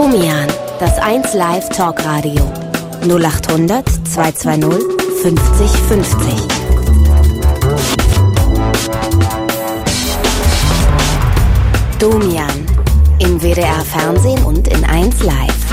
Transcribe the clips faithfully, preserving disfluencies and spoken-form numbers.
Domian, das eins Live Talkradio. null acht hundert zweihundertzweißig fünfzig fünfzig. Domian, im W D R Fernsehen und in eins Live.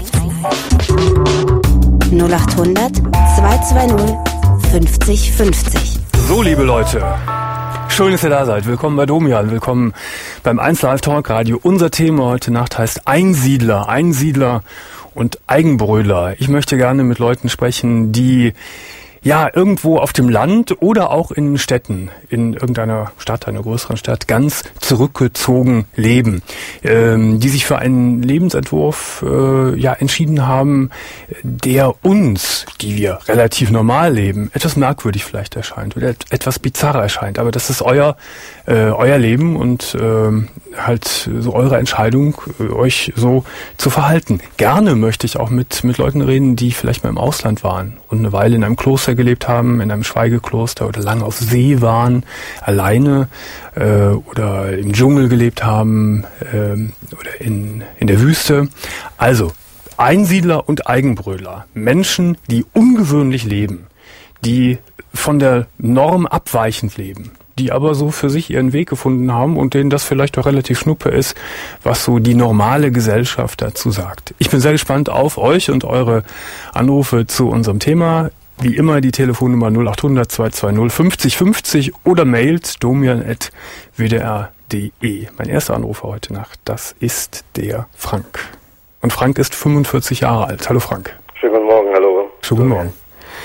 null acht hundert zweihundertzweißig fünfzig fünfzig. So, liebe Leute, schön, dass ihr da seid. Willkommen bei Domian, willkommen beim eins Live Talkradio. Unser Thema heute Nacht heißt Einsiedler, Einsiedler und Eigenbrötler. Ich möchte gerne mit Leuten sprechen, die ja irgendwo auf dem Land oder auch in Städten, in irgendeiner Stadt, einer größeren Stadt, ganz zurückgezogen leben, ähm, die sich für einen Lebensentwurf äh, ja entschieden haben, der uns, die wir relativ normal leben, etwas merkwürdig vielleicht erscheint oder etwas bizarr erscheint. Aber das ist euer äh, euer Leben und äh, halt so eure Entscheidung, äh, euch so zu verhalten. Gerne möchte ich auch mit mit Leuten reden, die vielleicht mal im Ausland waren und eine Weile in einem Kloster gelebt haben, in einem Schweigekloster oder lange auf See waren, alleine äh, oder im Dschungel gelebt haben äh, oder in, in der Wüste. Also Einsiedler und Eigenbrötler, Menschen, die ungewöhnlich leben, die von der Norm abweichend leben, die aber so für sich ihren Weg gefunden haben und denen das vielleicht auch relativ schnuppe ist, was so die normale Gesellschaft dazu sagt. Ich bin sehr gespannt auf euch und eure Anrufe zu unserem Thema. Wie immer die Telefonnummer null acht hundert zweihundertzweißig fünfzig fünfzig oder mailt domian at w d r punkt d e. Mein erster Anrufer heute Nacht, das ist der Frank. Und Frank ist fünfundvierzig Jahre alt. Hallo Frank. Schönen guten Morgen, hallo. Schönen guten Morgen.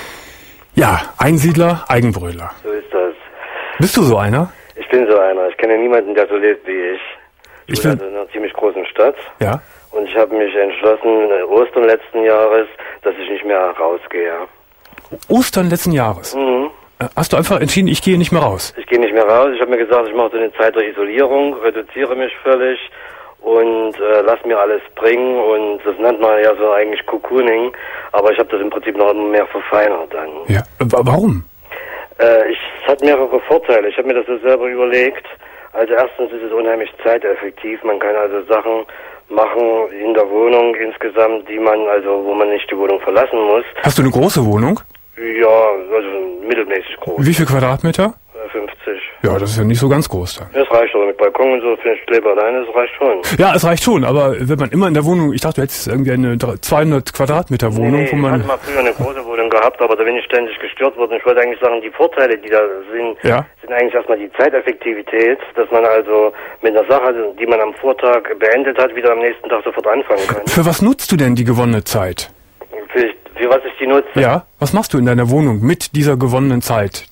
Ja, Einsiedler, Eigenbrötler. So ist das. Bist du so einer? Ich bin so einer. Ich kenne niemanden, der so lebt wie ich. Ich, ich bin also in einer ziemlich großen Stadt. Ja. Und ich habe mich entschlossen, in Ostern letzten Jahres, dass ich nicht mehr rausgehe. Ostern letzten Jahres? Mhm. Hast du einfach entschieden, ich gehe nicht mehr raus? Ich gehe nicht mehr raus. Ich habe mir gesagt, ich mache so eine Zeit der Isolierung, reduziere mich völlig und äh, lass mir alles bringen. Und das nennt man ja so eigentlich Cocooning. Aber ich habe das im Prinzip noch immer mehr verfeinert dann. Ja, warum? Äh, ich, es hat mehrere Vorteile. Ich habe mir das so selber überlegt. Also erstens ist es unheimlich zeiteffektiv. Man kann also Sachen machen in der Wohnung insgesamt, die man, also wo man nicht die Wohnung verlassen muss. Hast du eine große Wohnung? Ja, also mittelmäßig groß. Wie viel Quadratmeter? fünfzig. Ja, das ist ja nicht so ganz groß dann. Das reicht doch mit Balkon und so, für ich lebe alleine, das reicht schon. Ja, es reicht schon, aber wenn man immer in der Wohnung, ich dachte, du hättest irgendwie eine zweihundert Quadratmeter Wohnung, nee, wo man... ich hatte mal früher eine große Wohnung gehabt, aber da bin ich ständig gestört worden. Ich wollte eigentlich sagen, die Vorteile, die da sind, ja? sind eigentlich erstmal die Zeiteffektivität, dass man also mit einer Sache, die man am Vortag beendet hat, wieder am nächsten Tag sofort anfangen kann. Für was nutzt du denn die gewonnene Zeit? Für, für was ich die nutze? Ja, was machst du in deiner Wohnung mit dieser gewonnenen Zeit?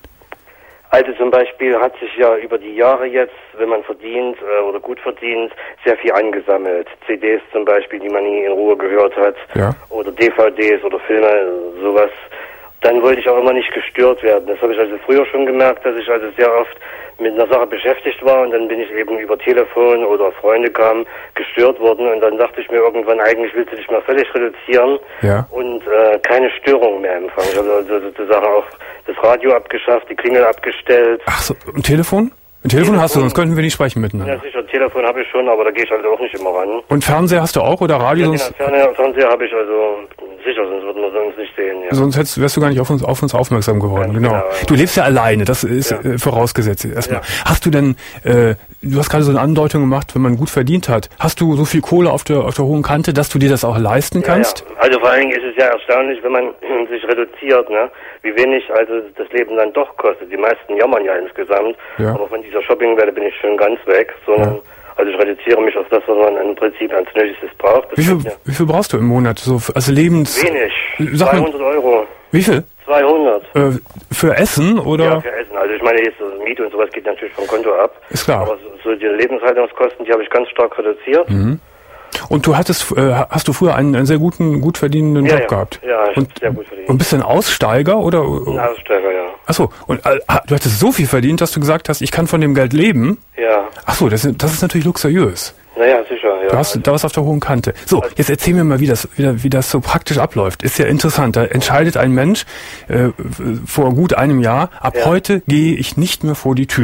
Also zum Beispiel hat sich ja über die Jahre jetzt, wenn man verdient äh, oder gut verdient, sehr viel angesammelt. C Ds zum Beispiel, die man nie in Ruhe gehört hat. Ja. Oder D V Ds oder Filme, sowas. Dann wollte ich auch immer nicht gestört werden. Das habe ich also früher schon gemerkt, dass ich also sehr oft mit einer Sache beschäftigt war und dann bin ich eben über Telefon oder Freunde kamen, gestört worden und dann dachte ich mir irgendwann, eigentlich willst du dich mal völlig reduzieren ja. und äh, keine Störung mehr empfangen. Ich habe also sozusagen auch das Radio abgeschafft, die Klingel abgestellt. Ach so, ein Telefon? Ein Telefon, Telefon hast du, sonst könnten wir nicht sprechen miteinander. Ja sicher, Telefon habe ich schon, aber da gehe ich halt auch nicht immer ran. Und Fernseher hast du auch oder Radio? Ja, sonst... Fernseher, Fernseher habe ich also sicher, sonst würden wir uns nicht sehen. Ja. Sonst hättest, wärst du gar nicht auf uns, auf uns aufmerksam geworden. Ja, genau. genau. Du lebst ja alleine, das ist ja. äh, vorausgesetzt erstmal. Ja. Hast du denn, äh, du hast gerade so eine Andeutung gemacht, wenn man gut verdient hat, hast du so viel Kohle auf der, auf der hohen Kante, dass du dir das auch leisten kannst? Ja, ja. Also vor allen Dingen ist es ja erstaunlich, wenn man sich reduziert, ne? Wie wenig also das Leben dann doch kostet. Die meisten jammern ja insgesamt, ja. aber von dieser Shoppingwelle bin ich schon ganz weg, sondern ja. also ich reduziere mich auf das, was man im Prinzip als Nötigstes braucht. Das wie, viel, ja. wie viel brauchst du im Monat? So, also Lebens... Wenig. Sag zweihundert mal, Euro. Wie viel? zweihundert. Äh, für Essen oder? Ja, für Essen. Also ich meine, jetzt so Miete und sowas geht natürlich vom Konto ab. Ist klar. Aber so, so die Lebenshaltungskosten, die habe ich ganz stark reduziert. Mhm. Und du hattest, äh, hast du früher einen, einen sehr guten, gut verdienenden ja, Job ja. gehabt? Ja, ich und, sehr gut verdient. Und bist du ein Aussteiger oder? Ein Aussteiger, ja. Achso, und äh, du hattest so viel verdient, dass du gesagt hast, ich kann von dem Geld leben? Ja. Achso, das, das ist natürlich luxuriös. Naja, sicher, ja. Du hast da was auf der hohen Kante. So, jetzt erzähl mir mal, wie das, wie, wie das so praktisch abläuft. Ist ja interessant. Da entscheidet ein Mensch äh, vor gut einem Jahr, ab ja. heute gehe ich nicht mehr vor die Tür.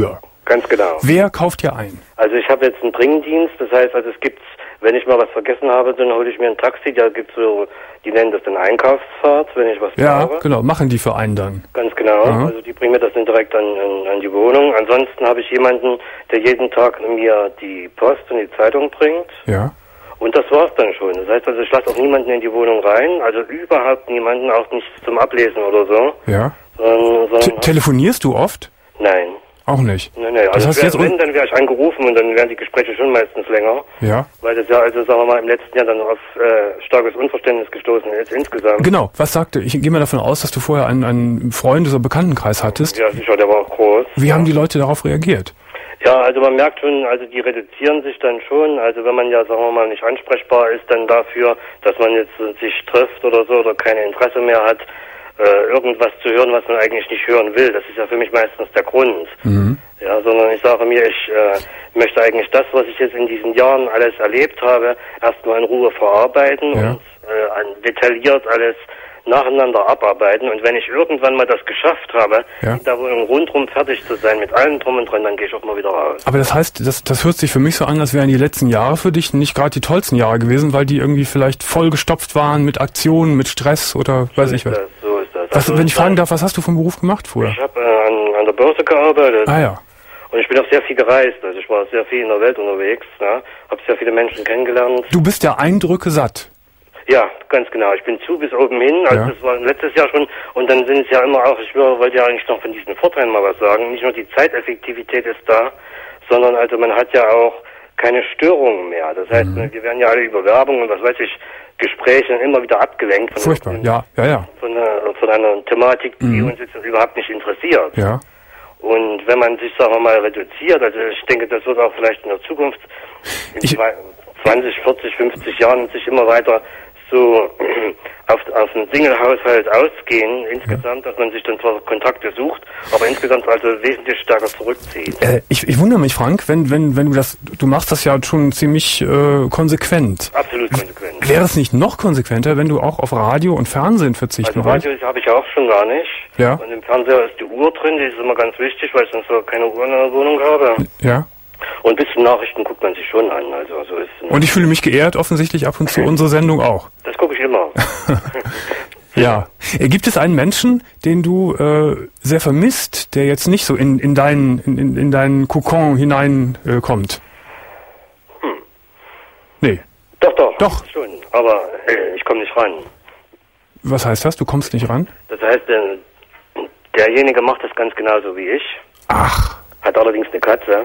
Ganz genau. Wer kauft dir ein? Also ich habe jetzt einen Bringdienst, das heißt, also es gibt's, wenn ich mal was vergessen habe, dann hole ich mir ein Taxi, da gibt's so, die nennen das dann Einkaufsfahrt, wenn ich was Ja, brauche. genau, machen die für einen dann. Ganz genau, Aha. also die bringen mir das dann direkt an, an, an die Wohnung. Ansonsten habe ich jemanden, der jeden Tag mir die Post und die Zeitung bringt. Ja. Und das war's dann schon. Das heißt also, ich lasse auch niemanden in die Wohnung rein, also überhaupt niemanden, auch nicht zum Ablesen oder so. Ja. Sondern, Te sondern telefonierst du oft? Nein. Auch nicht? Nein, nein. Das Also heißt wär, jetzt wenn, dann wäre ich angerufen und dann wären die Gespräche schon meistens länger. Ja. Weil das ja, also sagen wir mal, im letzten Jahr dann auf äh, starkes Unverständnis gestoßen ist insgesamt. Genau, was sagte, ich gehe mal davon aus, dass du vorher einen, einen Freundes- oder Bekanntenkreis hattest. Ja, sicher, der war auch groß. Wie ja. haben die Leute darauf reagiert? Ja, also man merkt schon, also die reduzieren sich dann schon. Also wenn man ja, sagen wir mal, nicht ansprechbar ist, dann dafür, dass man jetzt äh, sich trifft oder so oder kein Interesse mehr hat, äh, irgendwas zu hören, was man eigentlich nicht hören will. Das ist ja für mich meistens der Grund. Mhm. Ja, sondern ich sage mir, ich äh, möchte eigentlich das, was ich jetzt in diesen Jahren alles erlebt habe, erstmal in Ruhe verarbeiten ja. und äh, detailliert alles nacheinander abarbeiten. Und wenn ich irgendwann mal das geschafft habe, ja. in der Wohnung rundherum fertig zu sein, mit allem drum und dran, dann gehe ich auch mal wieder raus. Aber das heißt, das, das hört sich für mich so an, als wären die letzten Jahre für dich nicht gerade die tollsten Jahre gewesen, weil die irgendwie vielleicht vollgestopft waren mit Aktionen, mit Stress oder weiß so ich was. Das, so ist das. Was, also wenn ich fragen darf, was hast du vom Beruf gemacht früher? Ich habe äh, an, an der Börse gearbeitet. Ah ja. Und ich bin auch sehr viel gereist. Also ich war sehr viel in der Welt unterwegs. Ne? Habe sehr viele Menschen kennengelernt. Du bist ja Eindrücke satt. Ja, ganz genau. Ich bin zu bis oben hin. Also ja. das war letztes Jahr schon. Und dann sind es ja immer auch, ich wollte ja eigentlich noch von diesen Vorteilen mal was sagen. Nicht nur die Zeiteffektivität ist da, sondern also man hat ja auch keine Störungen mehr. Das heißt, mhm. wir werden ja alle über Werbung und was weiß ich, Gespräche immer wieder abgelenkt. Von Furchtbar, den, ja, ja, ja. Von einer, von einer Thematik, die mhm. uns jetzt überhaupt nicht interessiert. Ja. Und wenn man sich, sagen wir mal, reduziert, also ich denke, das wird auch vielleicht in der Zukunft in ich zwanzig, vierzig, fünfzig Jahren sich immer weiter so auf, auf einen Single-Haushalt ausgehen, insgesamt, ja. dass man sich dann zwar Kontakte sucht, aber insgesamt also wesentlich stärker zurückzieht. Äh, ich, ich wundere mich, Frank, wenn, wenn, wenn du das, du machst das ja schon ziemlich äh, konsequent. Absolut konsequent. Wäre es nicht noch konsequenter, wenn du auch auf Radio und Fernsehen verzichten Also Radio habe ich auch schon gar nicht. Ja. Und im Fernseher ist die Uhr drin, die ist immer ganz wichtig, weil ich sonst so keine Uhr in der Wohnung habe. Ja. Und ein bisschen Nachrichten guckt man sich schon an. Also so ist es. Und ich fühle mich geehrt, offensichtlich ab und zu unsere Sendung auch. Das gucke ich immer. Ja. Gibt es einen Menschen, den du äh, sehr vermisst, der jetzt nicht so in, in deinen in, in deinen Kokon hineinkommt? Äh, kommt? Hm. Nee. Doch, doch. Doch. Schon. Aber äh, ich komme nicht ran. Was heißt das? Du kommst nicht ran? Das heißt, äh, derjenige macht das ganz genauso wie ich. Ach. Hat allerdings eine Katze.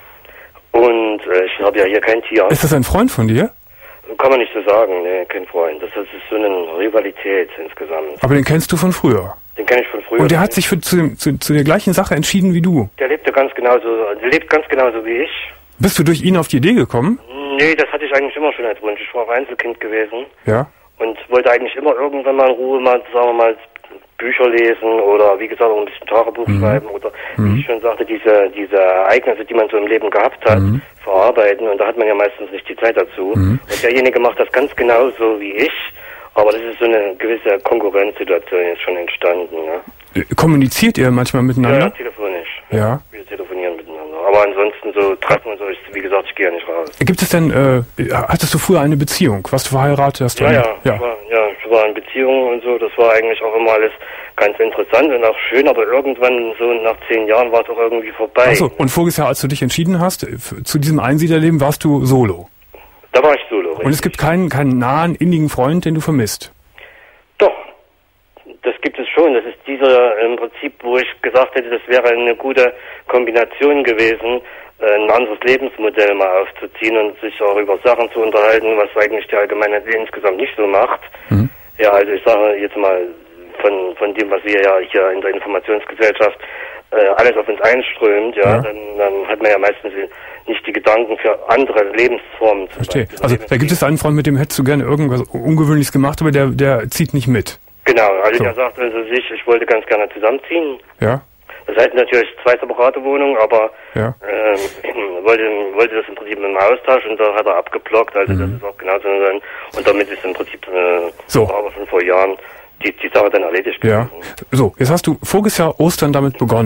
Und äh, ich habe ja hier kein Tier. Ist das ein Freund von dir? Kann man nicht so sagen, ne, kein Freund. Das ist so eine Rivalität insgesamt. Aber den kennst du von früher? Den kenne ich von früher. Und der hat sich für, zu, zu, zu der gleichen Sache entschieden wie du? Der lebte ganz genauso, der lebt ganz genauso wie ich. Bist du durch ihn auf die Idee gekommen? Nee, das hatte ich eigentlich immer schon als Wunsch. Ich war auch Einzelkind gewesen. Ja. Und wollte eigentlich immer irgendwann mal in Ruhe mal, sagen wir mal, Bücher lesen oder wie gesagt auch ein bisschen Tagebuch mhm. schreiben oder mhm. wie ich schon sagte, diese diese Ereignisse, die man so im Leben gehabt hat, mhm. verarbeiten und da hat man ja meistens nicht die Zeit dazu. Mhm. Und derjenige macht das ganz genauso wie ich, aber das ist so eine gewisse Konkurrenzsituation jetzt schon entstanden. Ja. Kommuniziert ihr manchmal miteinander? Ja, telefonisch. Ja. Wir telefonieren miteinander. Aber ansonsten so treffen und so, ich, wie gesagt, ich gehe ja nicht raus. Gibt es denn, äh, hattest du früher eine Beziehung? Warst du verheiratet? Hast du ja, eine, ja, ja. Ich war, ja, ich war in Beziehungen und so, das war eigentlich auch immer alles ganz interessant und auch schön, aber irgendwann so nach zehn Jahren war es auch irgendwie vorbei. Achso, und voriges Jahr, als du dich entschieden hast, zu diesem Einsiedlerleben, warst du solo? Da war ich solo, richtig. Und es gibt keinen, keinen nahen, innigen Freund, den du vermisst? Doch, das gibt es schon. Das ist dieser im Prinzip, wo ich gesagt hätte, das wäre eine gute Kombination gewesen, ein anderes Lebensmodell mal aufzuziehen und sich auch über Sachen zu unterhalten, was eigentlich die Allgemeinheit insgesamt nicht so macht. Mhm. Ja, also ich sage jetzt mal von von dem, was wir ja hier in der Informationsgesellschaft äh, alles auf uns einströmt, ja, ja. Dann, dann hat man ja meistens nicht die Gedanken für andere Lebensformen. Verstehe. Also da gibt es einen Freund, mit dem hättest du gerne irgendwas Ungewöhnliches gemacht, aber der der zieht nicht mit. Genau, also so. Der sagt also sich, ich wollte ganz gerne zusammenziehen. Ja. Das heißt natürlich zwei separate Wohnungen, aber ja. ähm, wollte, wollte das im Prinzip mit dem Austausch und da hat er abgeblockt, also mhm. das ist auch genauso sein. Und damit ist im Prinzip äh, so. aber schon vor Jahren die, die Sache dann erledigt gewesen. Ja. So, jetzt hast du voriges Jahr Ostern damit begonnen. Mhm.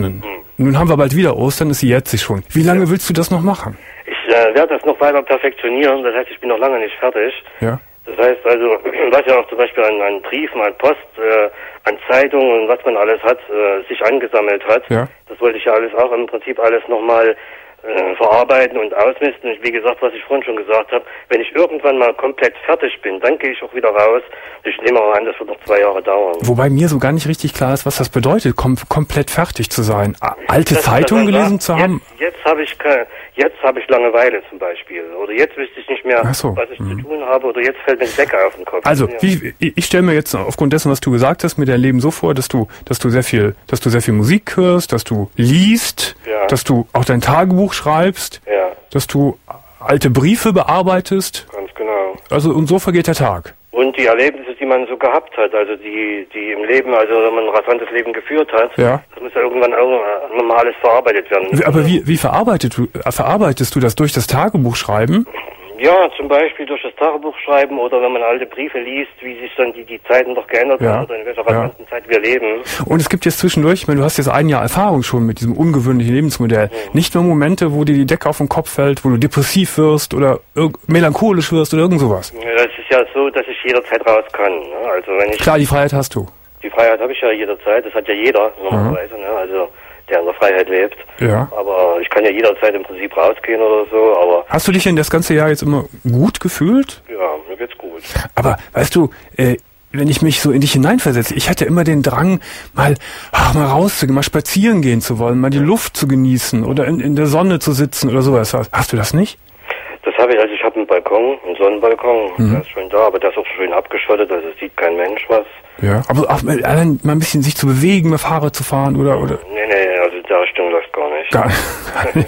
Nun haben wir bald wieder Ostern, es jährt sich schon. Wie lange ja. willst du das noch machen? Ich äh, werde das noch weiter perfektionieren, das heißt, ich bin noch lange nicht fertig. Ja. Das heißt also, was ja auch zum Beispiel an, an Briefen, an Post, äh, an Zeitungen und was man alles hat, äh, sich angesammelt hat, ja. das wollte ich ja alles auch im Prinzip alles nochmal äh, verarbeiten und ausmisten. Und wie gesagt, was ich vorhin schon gesagt habe, wenn ich irgendwann mal komplett fertig bin, dann gehe ich auch wieder raus. Ich nehme auch an, das wird noch zwei Jahre dauern. Wobei mir so gar nicht richtig klar ist, was das bedeutet, kom- komplett fertig zu sein. Alte das, Zeitungen das gelesen zu haben? Jetzt, jetzt habe ich keine, jetzt habe ich Langeweile zum Beispiel. Oder jetzt wüsste ich nicht mehr, so. was ich mhm. zu tun habe. Oder jetzt fällt mir die Decke auf den Kopf. Also, ja. wie, ich stelle mir jetzt aufgrund dessen, was du gesagt hast, mir dein Leben so vor, dass du, dass du sehr viel, dass du sehr viel Musik hörst, dass du liest, ja. dass du auch dein Tagebuch schreibst, ja. dass du alte Briefe bearbeitest. Ganz genau. Also, und so vergeht der Tag. Und die Erlebnisse, die man so gehabt hat, also die, die im Leben, also wenn man ein rasantes Leben geführt hat, ja. das muss ja irgendwann auch nochmal alles verarbeitet werden. Aber wie, wie verarbeitet du, verarbeitest du das durch das Tagebuchschreiben? Ja, zum Beispiel durch das Tagebuch schreiben oder wenn man alte Briefe liest, wie sich dann die, die Zeiten doch geändert ja. haben oder in welcher rasanten ja. Zeit wir leben. Und es gibt jetzt zwischendurch, ich meine, du hast jetzt ein Jahr Erfahrung schon mit diesem ungewöhnlichen Lebensmodell. Mhm. Nicht nur Momente, wo dir die Decke auf den Kopf fällt, wo du depressiv wirst oder irg- melancholisch wirst oder irgend sowas. Ja, das ist ja so, dass ich jederzeit raus kann. Ne? Also wenn ich Klar, die Freiheit hast du. Die Freiheit habe ich ja jederzeit, das hat ja jeder normalerweise, mhm. ne? Also der in der Freiheit lebt. Ja. Aber ich kann ja jederzeit im Prinzip rausgehen oder so, aber... Hast du dich denn das ganze Jahr jetzt immer gut gefühlt? Ja, mir geht's gut. Aber, weißt du, äh, wenn ich mich so in dich hineinversetze, ich hatte immer den Drang, mal, ach, mal rauszugehen, mal spazieren gehen zu wollen, mal die Luft zu genießen oder in, in der Sonne zu sitzen oder sowas. Hast du das nicht? Das habe ich, also ich habe einen Balkon, einen Sonnenbalkon, mhm. der ist schön da, aber der ist auch schön abgeschottet, also sieht kein Mensch was. Ja, aber auch mal, allein mal ein bisschen sich zu bewegen, mit Fahrrad zu fahren oder, oder? Nee, nee, also in der Richtung läuft gar nicht. Gar nicht.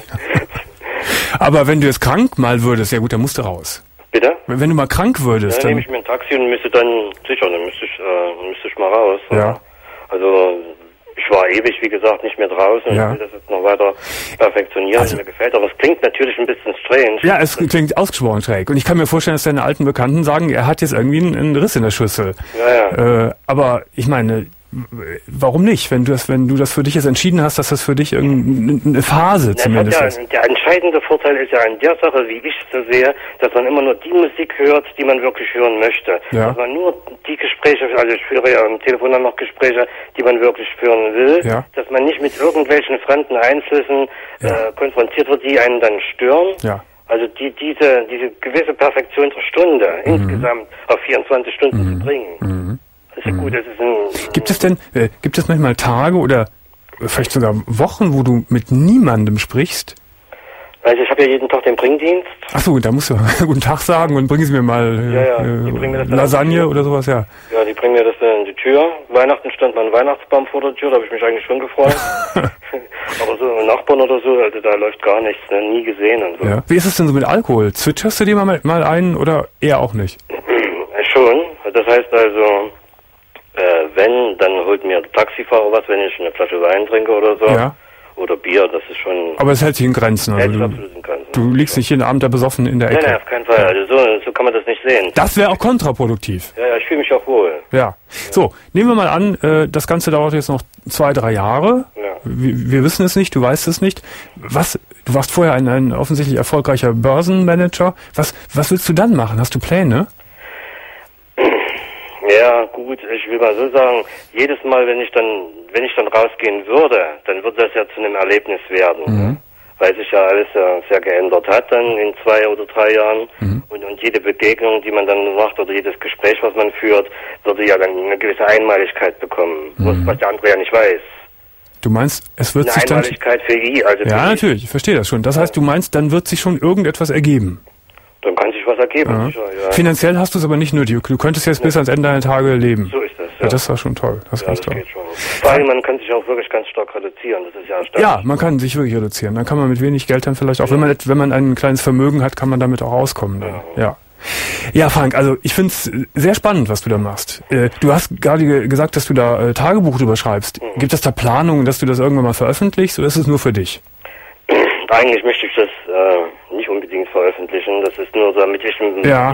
Aber wenn du jetzt krank mal würdest, ja gut, dann musst du raus. Bitte? Wenn du mal krank würdest, ja, dann... nehme ich mir ein Taxi und müsste dann, sicher, dann müsste ich, äh, müsste ich mal raus. Ja. Also... Ich war ewig, wie gesagt, nicht mehr draußen. Ja. Ich will das jetzt noch weiter perfektionieren, also, mir gefällt. Aber es klingt natürlich ein bisschen strange. Ja, es klingt ausgesprochen schräg. Und ich kann mir vorstellen, dass deine alten Bekannten sagen, er hat jetzt irgendwie einen, einen Riss in der Schüssel. Ja, ja. Äh, aber ich meine, warum nicht? Wenn du das, wenn du das für dich jetzt entschieden hast, dass das für dich irgendeine Phase Na, zumindest ja, ist. Der entscheidende Vorteil ist ja an der Sache, wie ich es so sehe, dass man immer nur die Musik hört, die man wirklich hören möchte. Ja. Dass man nur die Gespräche, also ich führe ja am Telefon dann noch Gespräche, die man wirklich führen will. Ja. Dass man nicht mit irgendwelchen fremden Einflüssen ja. äh, konfrontiert wird, die einen dann stören. Ja. Also die, diese, diese gewisse Perfektion zur Stunde mhm. insgesamt auf vierundzwanzig Stunden mhm. zu bringen. Mhm. Das ist ja gut, das ist ein... Gibt es denn, äh, gibt es manchmal Tage oder vielleicht sogar Wochen, wo du mit niemandem sprichst? Also ich habe ja jeden Tag den Bringdienst. Ach so, da musst du guten Tag sagen und bringen Sie mir mal äh, ja, ja. Bringen mir das Lasagne oder sowas, ja. Ja, die bringen mir das dann in die Tür. Weihnachten stand mal ein Weihnachtsbaum vor der Tür, da habe ich mich eigentlich schon gefreut. Aber so Nachbarn oder so, also da läuft gar nichts, ne? Nie gesehen und so. Ja. Wie ist es denn so mit Alkohol? Zwitscherst du dir mal, mal ein oder eher auch nicht? Schon, das heißt also... Äh, wenn, dann holt mir der Taxifahrer was, wenn ich eine Flasche Wein trinke oder so. Ja. Oder Bier, das ist schon... Aber es hält sich in Grenzen. Also hält du, absolut in Grenzen. Du liegst nicht jeden Abend da besoffen in der Ecke. Nein, nein, auf keinen Fall. Also so, so kann man das nicht sehen. Das wäre auch kontraproduktiv. Ja, ja, ich fühle mich auch wohl. Ja. ja. So, nehmen wir mal an, äh, das Ganze dauert jetzt noch zwei, drei Jahre. Ja. Wir, wir wissen es nicht, du weißt es nicht. Was? Du warst vorher ein, ein offensichtlich erfolgreicher Börsenmanager. Was, was willst du dann machen? Hast du Pläne? Ja, gut, ich will mal so sagen, jedes Mal, wenn ich dann, wenn ich dann rausgehen würde, dann würde das ja zu einem Erlebnis werden, mhm. weil sich ja alles ja sehr geändert hat dann in zwei oder drei Jahren mhm. und, und jede Begegnung, die man dann macht oder jedes Gespräch, was man führt, würde ja dann eine gewisse Einmaligkeit bekommen, mhm. was der andere ja nicht weiß. Du meinst, es wird eine sich dann... Eine Einmaligkeit für ihn, also für Ja, ihn. natürlich, ich verstehe das schon. Das heißt, du meinst, dann wird sich schon irgendetwas ergeben. Dann kann sich was ergeben, ja. sicher, ja. Finanziell hast du es aber nicht nötig. Du könntest jetzt nee. bis ans Ende deiner Tage leben. So ist das, ja. ja das war schon toll. Das, ja, ganz das toll. geht schon. Vor allem, man kann sich auch wirklich ganz stark reduzieren. Das ist ja erstaunlich. Ja, man kann sich wirklich reduzieren. Dann kann man mit wenig Geld dann vielleicht auch, ja. wenn man wenn man ein kleines Vermögen hat, kann man damit auch auskommen. Dann. Ja. ja. Ja, Frank, also ich finde es sehr spannend, was du da machst. Äh, du hast gerade gesagt, dass du da äh, Tagebuch drüber schreibst. Mhm. Gibt es da Planungen, dass du das irgendwann mal veröffentlichst oder ist es nur für dich? Eigentlich möchte ich das äh, nicht unbedingt veröffentlichen. Das ist nur, damit ich im ja. Prinzip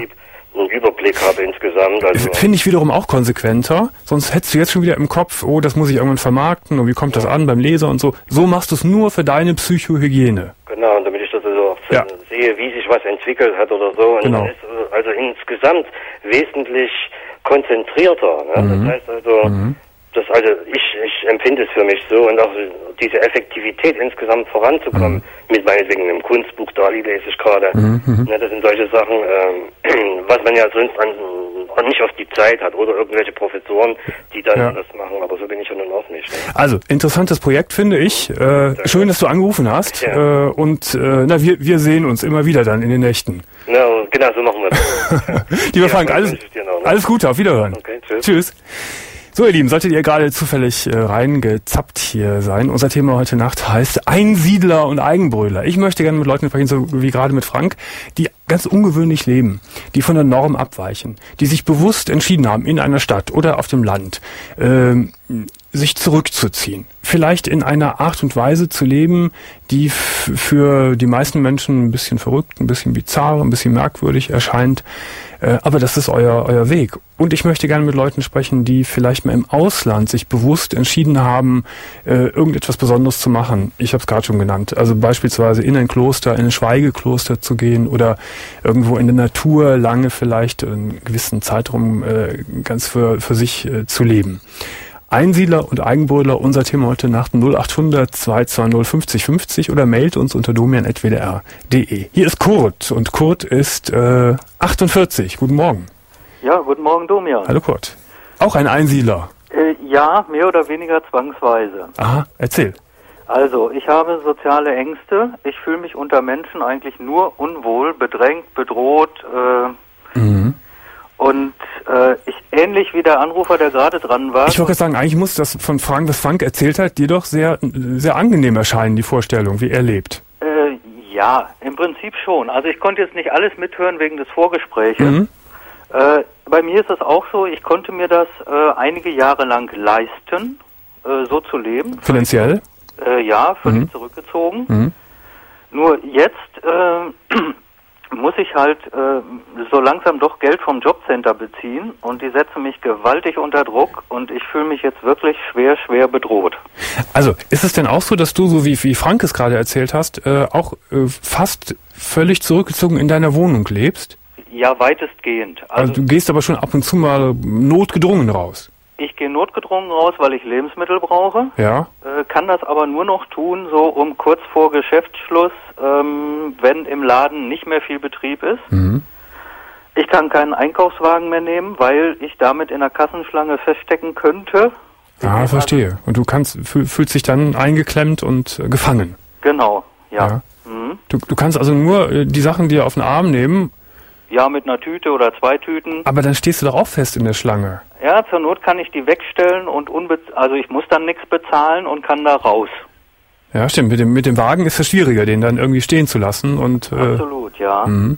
einen Überblick habe insgesamt. Also finde ich wiederum auch konsequenter, sonst hättest du jetzt schon wieder im Kopf, oh, das muss ich irgendwann vermarkten und wie kommt das an beim Leser und so. So machst du es nur für deine Psychohygiene. Genau, und damit ich das also auch Ja. sehe, wie sich was entwickelt hat oder so. Und Genau. man ist also insgesamt wesentlich konzentrierter. Ne? Mhm. Das heißt also, Mhm. das also ich, ich empfinde es für mich so und auch diese Effektivität insgesamt voranzukommen, Mhm. mit meinetwegen einem Kunstbuch, da lese ich gerade. Mhm. Ne, das sind solche Sachen, ähm, was man ja sonst an, an nicht auf die Zeit hat oder irgendwelche Professoren, die dann Ja. das machen, aber so bin ich ja nun auch nicht. Ne? Also, interessantes Projekt, finde ich. Äh, schön, dass du angerufen hast. Ja. Äh, und äh, na, wir, wir sehen uns immer wieder dann in den Nächten. Ja, genau, so machen wir das. Lieber Ja, Frank, das alles, wünsche ich dir noch, ne? alles Gute, auf Wiederhören. Okay, tschüss. Tschüss. So, ihr Lieben, solltet ihr gerade zufällig äh, reingezappt hier sein. Unser Thema heute Nacht heißt Einsiedler und Eigenbrötler. Ich möchte gerne mit Leuten sprechen, so wie gerade mit Frank, die ganz ungewöhnlich leben, die von der Norm abweichen, die sich bewusst entschieden haben, in einer Stadt oder auf dem Land ähm, sich zurückzuziehen. Vielleicht in einer Art und Weise zu leben, die f- für die meisten Menschen ein bisschen verrückt, ein bisschen bizarr, ein bisschen merkwürdig erscheint. Äh, aber das ist euer, euer Weg. Und ich möchte gerne mit Leuten sprechen, die vielleicht mal im Ausland sich bewusst entschieden haben, äh, irgendetwas Besonderes zu machen. Ich habe es gerade schon genannt. Also beispielsweise in ein Kloster, in ein Schweigekloster zu gehen oder irgendwo in der Natur lange vielleicht einen gewissen Zeitraum äh, ganz für, für sich äh, zu leben. Einsiedler und Eigenbrötler, unser Thema heute Nacht null acht hundert zwei zwei null fünfzig fünfzig oder mailt uns unter domian at w d r punkt d e. Hier ist Kurt und Kurt ist äh, achtundvierzig. Guten Morgen. Ja, guten Morgen, Domian. Hallo Kurt. Auch ein Einsiedler. Äh, ja, mehr oder weniger zwangsweise. Aha, erzähl. Also, ich habe soziale Ängste. Ich fühle mich unter Menschen eigentlich nur unwohl, bedrängt, bedroht. Äh, Mhm. und äh, ich, ähnlich wie der Anrufer, der gerade dran war. Ich wollte gerade sagen, eigentlich muss das von Frank, was Frank erzählt hat, dir doch sehr, sehr angenehm erscheinen, die Vorstellung, wie er lebt. Äh, ja, im Prinzip schon. Also ich konnte jetzt nicht alles mithören wegen des Vorgesprächs. Mhm. Äh, bei mir ist es auch so, ich konnte mir das äh, einige Jahre lang leisten, äh, so zu leben. Finanziell? Äh, ja, völlig Mhm. zurückgezogen. Mhm. Nur jetzt äh, muss ich halt äh, so langsam doch Geld vom Jobcenter beziehen und die setzen mich gewaltig unter Druck und ich fühle mich jetzt wirklich schwer, schwer bedroht. Also, ist es denn auch so, dass du, so wie, wie Frank es gerade erzählt hast, äh, auch äh, fast völlig zurückgezogen in deiner Wohnung lebst? Ja, weitestgehend. Also, Also du gehst aber schon ab und zu mal notgedrungen raus. ich gehe notgedrungen raus, weil ich Lebensmittel brauche, Ja? äh, kann das aber nur noch tun, so um kurz vor Geschäftsschluss, ähm, wenn im Laden nicht mehr viel Betrieb ist. Mhm. Ich kann keinen Einkaufswagen mehr nehmen, weil ich damit in der Kassenschlange feststecken könnte. Ah, verstehe. Und du kannst, fühl, fühlst dich dann eingeklemmt und äh, gefangen. Genau, ja. Ja. Mhm. Du, du kannst also nur äh, die Sachen dir auf den Arm nehmen, Ja, mit einer Tüte oder zwei Tüten. aber dann stehst du doch auch fest in der Schlange. Ja, zur Not kann ich die wegstellen und unbe also ich muss dann nichts bezahlen und kann da raus. Ja, stimmt. Mit dem, mit dem Wagen ist es schwieriger, den dann irgendwie stehen zu lassen. Und, äh, Absolut, ja. mhm.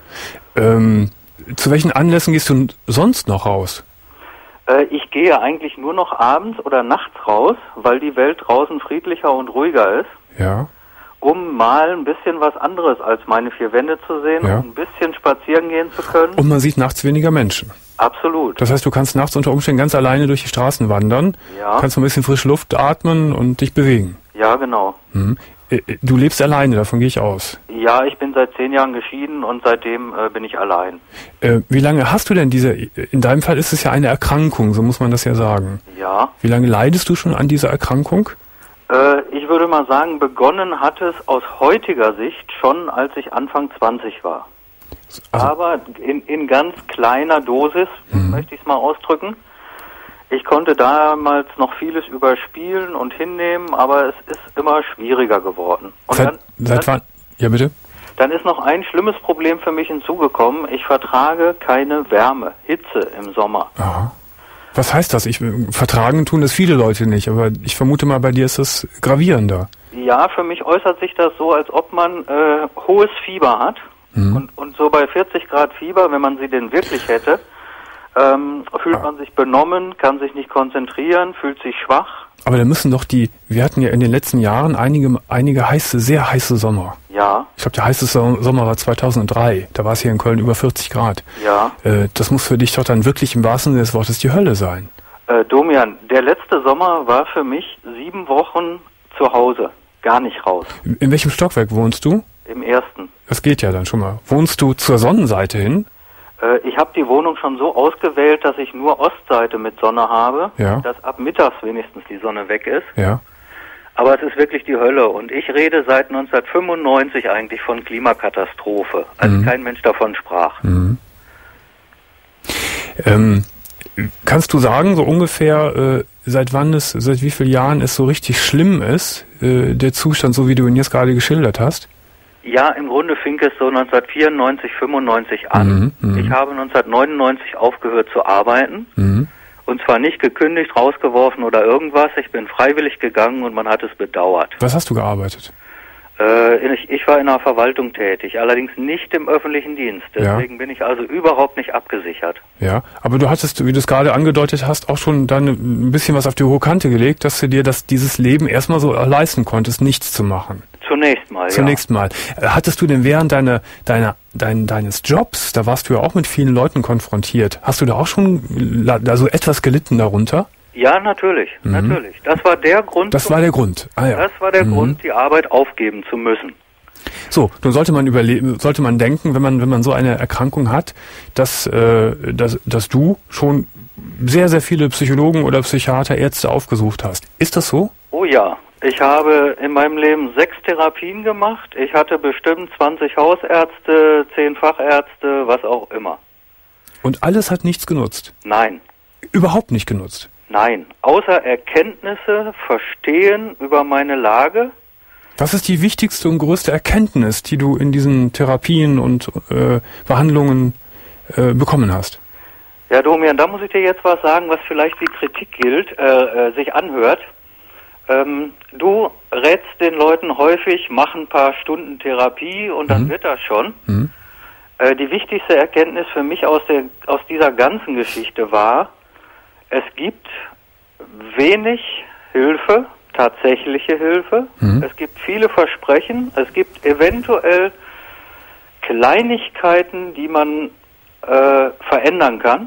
ähm, zu welchen Anlässen gehst du sonst noch raus? Äh, ich gehe eigentlich nur noch abends oder nachts raus, weil die Welt draußen friedlicher und ruhiger ist, Ja. um mal ein bisschen was anderes als meine vier Wände zu sehen Ja. und ein bisschen spazieren gehen zu können. Und man sieht nachts weniger Menschen. Absolut. Das heißt, du kannst nachts unter Umständen ganz alleine durch die Straßen wandern, Ja. kannst ein bisschen frische Luft atmen und dich bewegen. Ja, genau. Mhm. Äh, äh, Du lebst alleine, davon gehe ich aus. Ja, ich bin seit zehn Jahren geschieden und seitdem äh, bin ich allein. Äh, wie lange hast du denn diese, in deinem Fall ist es ja eine Erkrankung, so muss man das ja sagen. Ja. Wie lange leidest du schon an dieser Erkrankung? Äh, ich würde mal sagen, begonnen hat es aus heutiger Sicht schon, als ich Anfang zwanzig war. Also- Aber in, in ganz kleiner Dosis, möchte ich es mal ausdrücken. Ich konnte damals noch vieles überspielen und hinnehmen, aber es ist immer schwieriger geworden. Und Seit, dann, seit dann, wann? Ja, bitte? dann ist noch ein schlimmes Problem für mich hinzugekommen. Ich vertrage keine Wärme, Hitze im Sommer. Aha. Was heißt das? Ich, vertragen tun das viele Leute nicht, aber ich vermute mal, bei dir ist das gravierender. Ja, für mich äußert sich das so, als ob man äh, hohes Fieber hat. Mhm. Und, und so bei vierzig Grad Fieber, wenn man sie denn wirklich hätte, ähm, fühlt Ah. man sich benommen, kann sich nicht konzentrieren, fühlt sich schwach. Aber da müssen doch die, wir hatten ja in den letzten Jahren einige, einige heiße, sehr heiße Sommer. Ja. Ich glaube, der heißeste Sommer war zweitausenddrei. Da war es hier in Köln über vierzig Grad. Ja. Äh, das muss für dich doch dann wirklich im wahrsten Sinne des Wortes die Hölle sein. Äh, Domian, der letzte Sommer war für mich sieben Wochen zu Hause. Gar nicht raus. In welchem Stockwerk wohnst du? Im ersten. Das geht ja dann schon mal. Wohnst du zur Sonnenseite hin? Äh, ich habe die Wohnung schon so ausgewählt, dass ich nur Ostseite mit Sonne habe, ja. dass ab mittags wenigstens die Sonne weg ist. Ja. Aber es ist wirklich die Hölle. Und ich rede seit neunzehnhundertfünfundneunzig eigentlich von Klimakatastrophe, als mhm. kein Mensch davon sprach. Mhm. Ähm, kannst du sagen, so ungefähr, äh, seit wann es, seit wie vielen Jahren es so richtig schlimm ist, äh, der Zustand, so wie du ihn jetzt gerade geschildert hast? Ja, im Grunde fing es so neunzehnhundertvierundneunzig, fünfundneunzig an. Mhm, ich habe neunzehnhundertneunundneunzig aufgehört zu arbeiten. Mhm. Und zwar nicht gekündigt, rausgeworfen oder irgendwas. Ich bin freiwillig gegangen und man hat es bedauert. Was hast du gearbeitet? Äh, ich, ich war in der Verwaltung tätig, allerdings nicht im öffentlichen Dienst. Deswegen ja. bin ich also überhaupt nicht abgesichert. Ja, aber du hattest, wie du es gerade angedeutet hast, auch schon dann ein bisschen was auf die hohe Kante gelegt, dass du dir das, dieses Leben erstmal so leisten konntest, nichts zu machen. Zunächst mal, Zunächst ja. mal. Hattest du denn während deiner, deiner, dein, deines Jobs, da warst du ja auch mit vielen Leuten konfrontiert, hast du da auch schon also etwas gelitten darunter? Ja, natürlich, mhm. natürlich. Das war der Grund. Das war der Grund. Ah, ja. Das war der mhm. Grund, die Arbeit aufgeben zu müssen. So, nun sollte man überleben, sollte man denken, wenn man wenn man so eine Erkrankung hat, dass äh, dass dass du schon sehr sehr viele Psychologen oder Psychiater, Ärzte aufgesucht hast. Ist das so? Oh ja. Ich habe in meinem Leben sechs Therapien gemacht. Ich hatte bestimmt zwanzig Hausärzte, zehn Fachärzte, was auch immer. Und alles hat nichts genutzt? Nein. Überhaupt nicht genutzt? Nein. Außer Erkenntnisse, Verstehen über meine Lage. Was ist die wichtigste und größte Erkenntnis, die du in diesen Therapien und äh, Behandlungen äh, bekommen hast? Ja, Domian, da muss ich dir jetzt was sagen, was vielleicht wie Kritik gilt, äh, äh, sich anhört. Ähm, du rätst den Leuten häufig, mach ein paar Stunden Therapie und dann mhm. wird das schon. Mhm. Äh, die wichtigste Erkenntnis für mich aus der aus dieser ganzen Geschichte war, es gibt wenig Hilfe, tatsächliche Hilfe. Mhm. Es gibt viele Versprechen. Es gibt eventuell Kleinigkeiten, die man äh, verändern kann,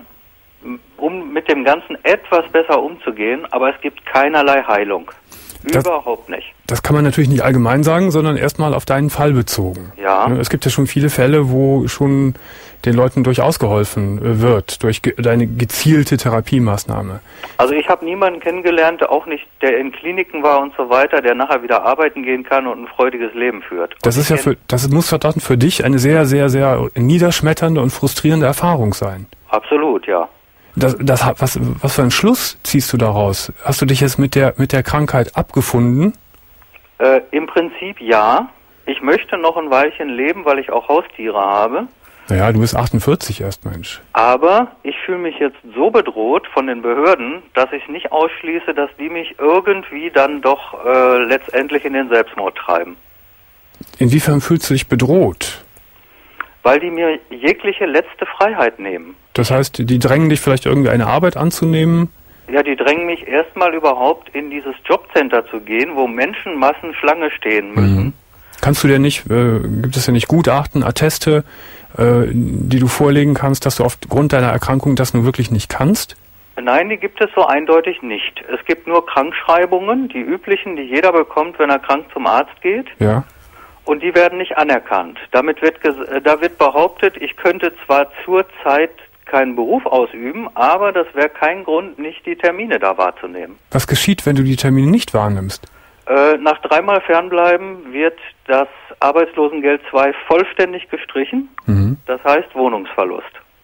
um mit dem Ganzen etwas besser umzugehen, aber es gibt keinerlei Heilung. Das, Überhaupt nicht. Das kann man natürlich nicht allgemein sagen, sondern erstmal auf deinen Fall bezogen. Ja. Es gibt ja schon viele Fälle, wo schon den Leuten durchaus geholfen wird, durch ge- deine gezielte Therapiemaßnahme. Also ich habe niemanden kennengelernt, auch nicht, der in Kliniken war und so weiter, der nachher wieder arbeiten gehen kann und ein freudiges Leben führt. Und das ist ja für, das muss verdammt für dich eine sehr, sehr, sehr niederschmetternde und frustrierende Erfahrung sein. Absolut, ja. Das, das, was, was für einen Schluss ziehst du daraus? Hast du dich jetzt mit der, mit der Krankheit abgefunden? Äh, im Prinzip ja. Ich möchte noch ein Weilchen leben, weil ich auch Haustiere habe. Naja, du bist achtundvierzig erst, Mensch. Aber ich fühle mich jetzt so bedroht von den Behörden, dass ich nicht ausschließe, dass die mich irgendwie dann doch äh, letztendlich in den Selbstmord treiben. Inwiefern fühlst du dich bedroht? Weil die mir jegliche letzte Freiheit nehmen. Das heißt, die drängen dich vielleicht irgendwie eine Arbeit anzunehmen? Ja, die drängen mich erstmal überhaupt in dieses Jobcenter zu gehen, wo Menschenmassen Schlange stehen müssen. Mhm. Kannst du dir nicht, äh, gibt es ja nicht Gutachten, Atteste, äh, die du vorlegen kannst, dass du aufgrund deiner Erkrankung das nun wirklich nicht kannst? Nein, die gibt es so eindeutig nicht. Es gibt nur Krankschreibungen, die üblichen, die jeder bekommt, wenn er krank zum Arzt geht. Ja. Und die werden nicht anerkannt. Damit wird ges- da wird behauptet, ich könnte zwar zurzeit keinen Beruf ausüben, aber das wäre kein Grund, nicht die Termine da wahrzunehmen. Was geschieht, wenn du die Termine nicht wahrnimmst? Äh, nach dreimal Fernbleiben wird das Arbeitslosengeld zwei vollständig gestrichen. Mhm. Das heißt Wohnungsverlust.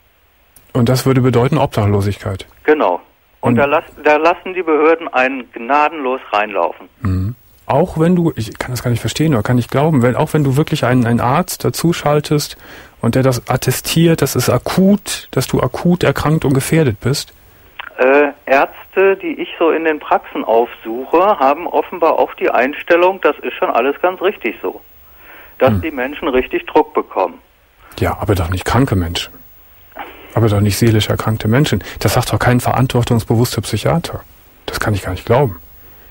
Und das würde bedeuten Obdachlosigkeit? Genau. Und, Und da, las- da lassen die Behörden einen gnadenlos reinlaufen. Mhm. Auch wenn du, ich kann das gar nicht verstehen oder kann nicht glauben, wenn, auch wenn du wirklich einen, einen Arzt dazu schaltest und der das attestiert, dass es akut, dass du akut erkrankt und gefährdet bist? Äh, Ärzte, die ich so in den Praxen aufsuche, haben offenbar auch die Einstellung, das ist schon alles ganz richtig so. Dass hm. die Menschen richtig Druck bekommen. Ja, aber doch nicht kranke Menschen. Aber doch nicht seelisch erkrankte Menschen. Das sagt doch kein verantwortungsbewusster Psychiater. Das kann ich gar nicht glauben.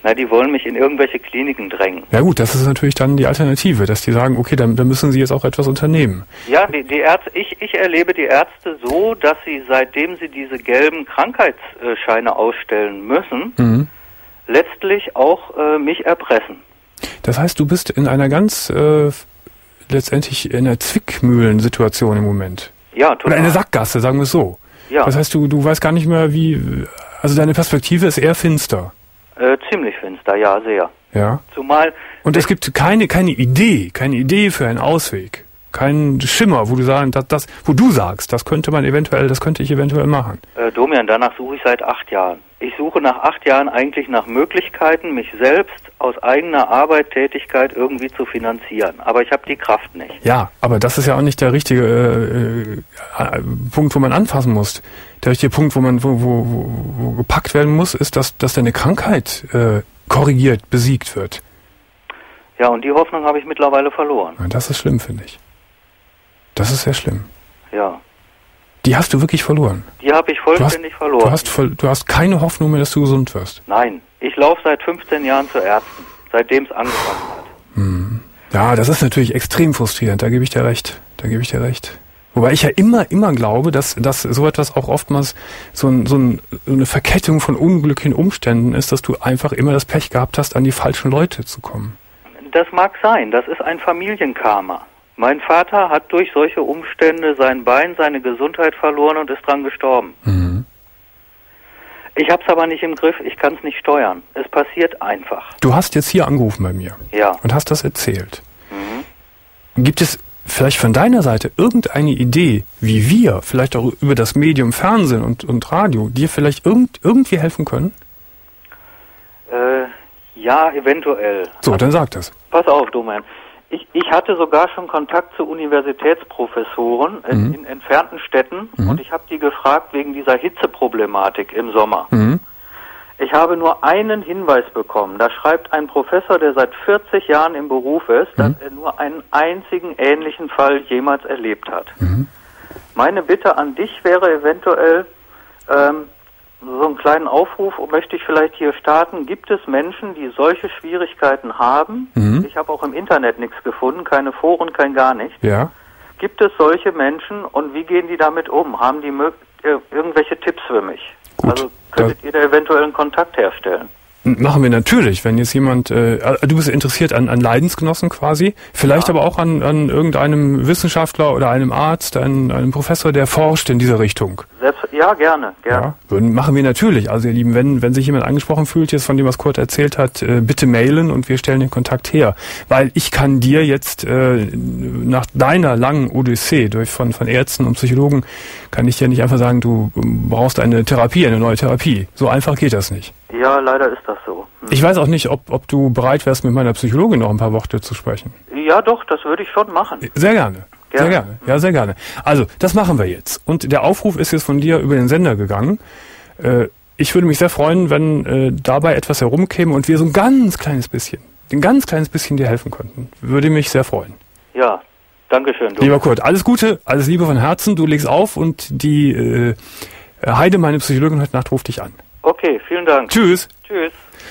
Na, die wollen mich in irgendwelche Kliniken drängen. Ja gut, das ist natürlich dann die Alternative, dass die sagen, okay, dann, dann müssen sie jetzt auch etwas unternehmen. Ja, die, die Ärzte, ich, ich erlebe die Ärzte so, dass sie, seitdem sie diese gelben Krankheitsscheine ausstellen müssen, mhm. letztlich auch äh, mich erpressen. Das heißt, du bist in einer ganz, äh, letztendlich in einer Zwickmühlensituation im Moment. Ja, total. Oder eine Sackgasse, sagen wir es so. Ja. Das heißt, du, du weißt gar nicht mehr, wie, also deine Perspektive ist eher finster. Äh, ziemlich finster, ja, sehr. Ja. Zumal... Und es gibt keine, keine Idee, keine Idee für einen Ausweg. Kein Schimmer, wo du sagen, das, das, wo du sagst, das könnte man eventuell, das könnte ich eventuell machen. Äh, Domian, danach suche ich seit acht Jahren. Ich suche nach acht Jahren eigentlich nach Möglichkeiten, mich selbst aus eigener Arbeit, Tätigkeit irgendwie zu finanzieren. Aber ich habe die Kraft nicht. Ja, aber das ist ja auch nicht der richtige äh, äh, Punkt, wo man anfassen muss. Der richtige Punkt, wo man wo, wo, wo, wo gepackt werden muss, ist, dass, dass deine Krankheit äh, korrigiert, besiegt wird. Ja, und die Hoffnung habe ich mittlerweile verloren. Ja, das ist schlimm, finde ich. Das ist sehr schlimm. Ja. Die hast du wirklich verloren? Die habe ich vollständig du hast, verloren. Du hast, voll, du hast keine Hoffnung mehr, dass du gesund wirst? Nein. Ich laufe seit fünfzehn Jahren zu Ärzten, seitdem es angefangen hat. Hm. Ja, das ist natürlich extrem frustrierend, da gebe ich dir recht. Da gebe ich dir recht. Wobei ich ja immer, immer glaube, dass, dass so etwas auch oftmals so, ein, so, ein, so eine Verkettung von unglücklichen Umständen ist, dass du einfach immer das Pech gehabt hast, an die falschen Leute zu kommen. Das mag sein, das ist ein Familienkarma. Mein Vater hat durch solche Umstände sein Bein, seine Gesundheit verloren und ist dran gestorben. Mhm. Ich hab's aber nicht im Griff, ich kann's nicht steuern. Es passiert einfach. Du hast jetzt hier angerufen bei mir. Ja. Und hast das erzählt. Mhm. Gibt es vielleicht von deiner Seite irgendeine Idee, wie wir, vielleicht auch über das Medium Fernsehen und, und Radio, dir vielleicht irgend, irgendwie helfen können? Äh, ja, eventuell. So, dann sag das. Pass auf, Domian. Ich, ich hatte sogar schon Kontakt zu Universitätsprofessoren in, mhm. in entfernten Städten mhm. und ich habe die gefragt wegen dieser Hitzeproblematik im Sommer. Mhm. Ich habe nur einen Hinweis bekommen. Da schreibt ein Professor, der seit vierzig Jahren im Beruf ist, mhm. dass er nur einen einzigen ähnlichen Fall jemals erlebt hat. Mhm. Meine Bitte an dich wäre eventuell, ähm, so einen kleinen Aufruf möchte ich vielleicht hier starten. Gibt es Menschen, die solche Schwierigkeiten haben? Mhm. Ich habe auch im Internet nichts gefunden, keine Foren, kein gar nichts. Ja. Gibt es solche Menschen und wie gehen die damit um? Haben die mög- äh, irgendwelche Tipps für mich? Gut, also könntet ihr da eventuell einen Kontakt herstellen? Machen wir natürlich, wenn jetzt jemand, äh, du bist interessiert an, an Leidensgenossen quasi, vielleicht ja. aber auch an, an irgendeinem Wissenschaftler oder einem Arzt, einem, einem Professor, der forscht in dieser Richtung. Selbst, ja, gerne, gerne. Ja, würden, machen wir natürlich. Also ihr Lieben, wenn, wenn sich jemand angesprochen fühlt, jetzt von dem, was Kurt erzählt hat, äh, bitte mailen und wir stellen den Kontakt her. Weil ich kann dir jetzt äh, nach deiner langen Odyssee durch von, von Ärzten und Psychologen, kann ich dir nicht einfach sagen, du brauchst eine Therapie, eine neue Therapie. So einfach geht das nicht. Ja, leider ist das so. Hm. Ich weiß auch nicht, ob, ob du bereit wärst, mit meiner Psychologin noch ein paar Worte zu sprechen. Ja, doch, das würde ich schon machen. Sehr gerne. Gerne. Sehr gerne. Ja, sehr gerne. Also, das machen wir jetzt. Und der Aufruf ist jetzt von dir über den Sender gegangen. Äh, ich würde mich sehr freuen, wenn äh, dabei etwas herumkäme und wir so ein ganz kleines bisschen, ein ganz kleines bisschen dir helfen könnten. Würde mich sehr freuen. Ja, danke schön. Lieber Kurt, alles Gute, alles Liebe von Herzen. Du legst auf und die äh, Heide, meine Psychologin, heute Nacht ruft dich an. Okay, vielen Dank. Tschüss. Tschüss.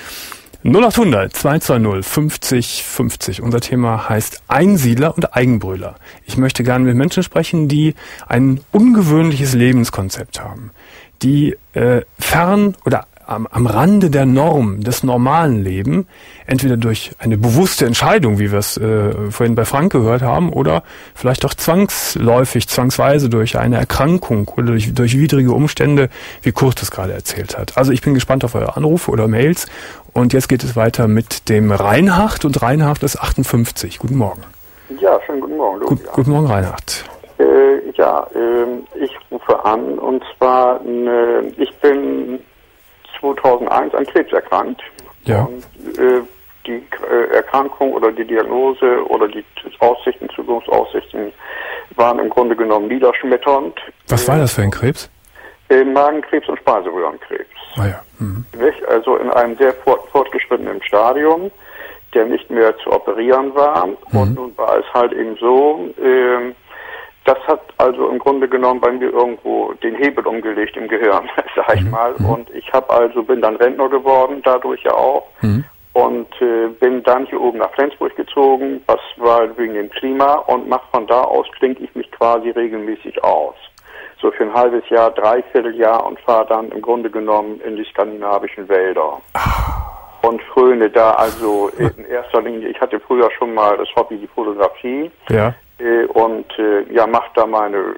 null acht hundert zwei zwei null fünfzig fünfzig. Unser Thema heißt Einsiedler und Eigenbrötler. Ich möchte gerne mit Menschen sprechen, die ein ungewöhnliches Lebenskonzept haben, die äh, fern oder am, am Rande der Norm, des normalen Leben, entweder durch eine bewusste Entscheidung, wie wir es äh, vorhin bei Frank gehört haben, oder vielleicht auch zwangsläufig, zwangsweise durch eine Erkrankung oder durch, durch widrige Umstände, wie Kurt es gerade erzählt hat. Also ich bin gespannt auf eure Anrufe oder Mails. Und jetzt geht es weiter mit dem Reinhard. Und Reinhard ist achtundfünfzig. Guten Morgen. Ja, schönen guten Morgen. Gut, guten Morgen, Reinhard. Äh, ja, äh, ich rufe an. Und zwar, äh, ich bin zweitausendeins an Krebs erkrankt. Ja. Und, äh, die äh, Erkrankung oder die Diagnose oder die Aussichten, Zukunftsaussichten waren im Grunde genommen niederschmetternd. Was war das für ein Krebs? Äh, Magenkrebs und Speiseröhrenkrebs. Ah ja. Mhm. Also in einem sehr fort, fortgeschrittenen Stadium, der nicht mehr zu operieren war. Mhm. Und nun war es halt eben so, äh, das hat also im Grunde genommen bei mir irgendwo den Hebel umgelegt im Gehirn, sag ich mal. Mhm. Und ich habe also, bin dann Rentner geworden, dadurch ja auch. Mhm. Und äh, bin dann hier oben nach Flensburg gezogen, was war wegen dem Klima, und mach von da aus, klinke ich mich quasi regelmäßig aus. So für ein halbes Jahr, dreiviertel Jahr, und fahre dann im Grunde genommen in die skandinavischen Wälder. Ah. Und fröne da also in erster Linie, ich hatte früher schon mal das Hobby, die Fotografie. Ja. Äh, und äh, ja, mach da meine äh,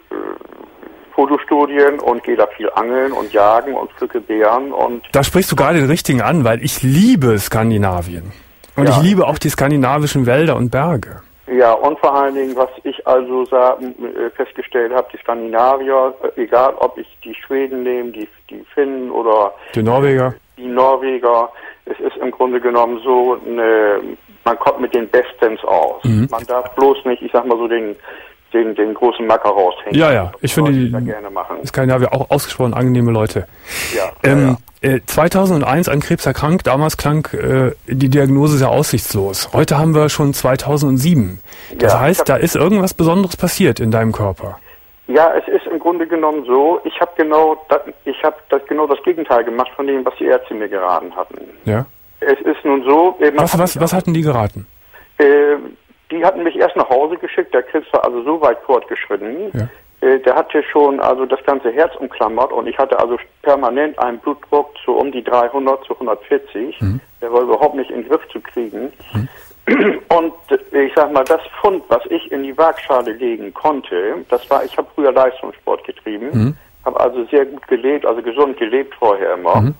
Fotostudien und gehe da viel angeln und jagen und pflücke Beeren. Und da sprichst du gerade den richtigen an, weil ich liebe Skandinavien. Und ja, ich liebe auch die skandinavischen Wälder und Berge. Ja, und vor allen Dingen, was ich also sagen, äh, festgestellt habe, die Skandinavier, äh, egal ob ich die Schweden nehme, die, die Finnen oder die Norweger, die Norweger, es ist im Grunde genommen so, eine, man kommt mit den Bestens aus. Mhm. Man darf bloß nicht, ich sag mal so, den Den, den großen Macker raushängen. Ja, ja, ich finde, die, da gerne machen. Skandinavier auch ausgesprochen angenehme Leute. Ja, ähm, ja, ja. Äh, zweitausendeins an Krebs erkrankt, damals klang äh, die Diagnose sehr aussichtslos. Heute haben wir schon zweitausendsieben. Das ja, heißt, hab, da ist irgendwas Besonderes passiert in deinem Körper. Ja, es ist im Grunde genommen so, ich habe genau, das, ich habe das, genau das Gegenteil gemacht von dem, was die Ärzte mir geraten hatten. Ja. Es ist nun so... Äh, was, was, was hatten die geraten? Äh, Die hatten mich erst nach Hause geschickt, der Krebs war also so weit fortgeschritten, ja. äh, der hatte schon also das ganze Herz umklammert, und ich hatte also permanent einen Blutdruck so um die dreihundert zu hundertvierzig, mhm. der war überhaupt nicht in den Griff zu kriegen. Mhm. Und äh, ich sag mal, das Pfund, was ich in die Waagschale legen konnte, das war, ich habe früher Leistungssport getrieben, mhm. habe also sehr gut gelebt, also gesund gelebt vorher immer. Mhm.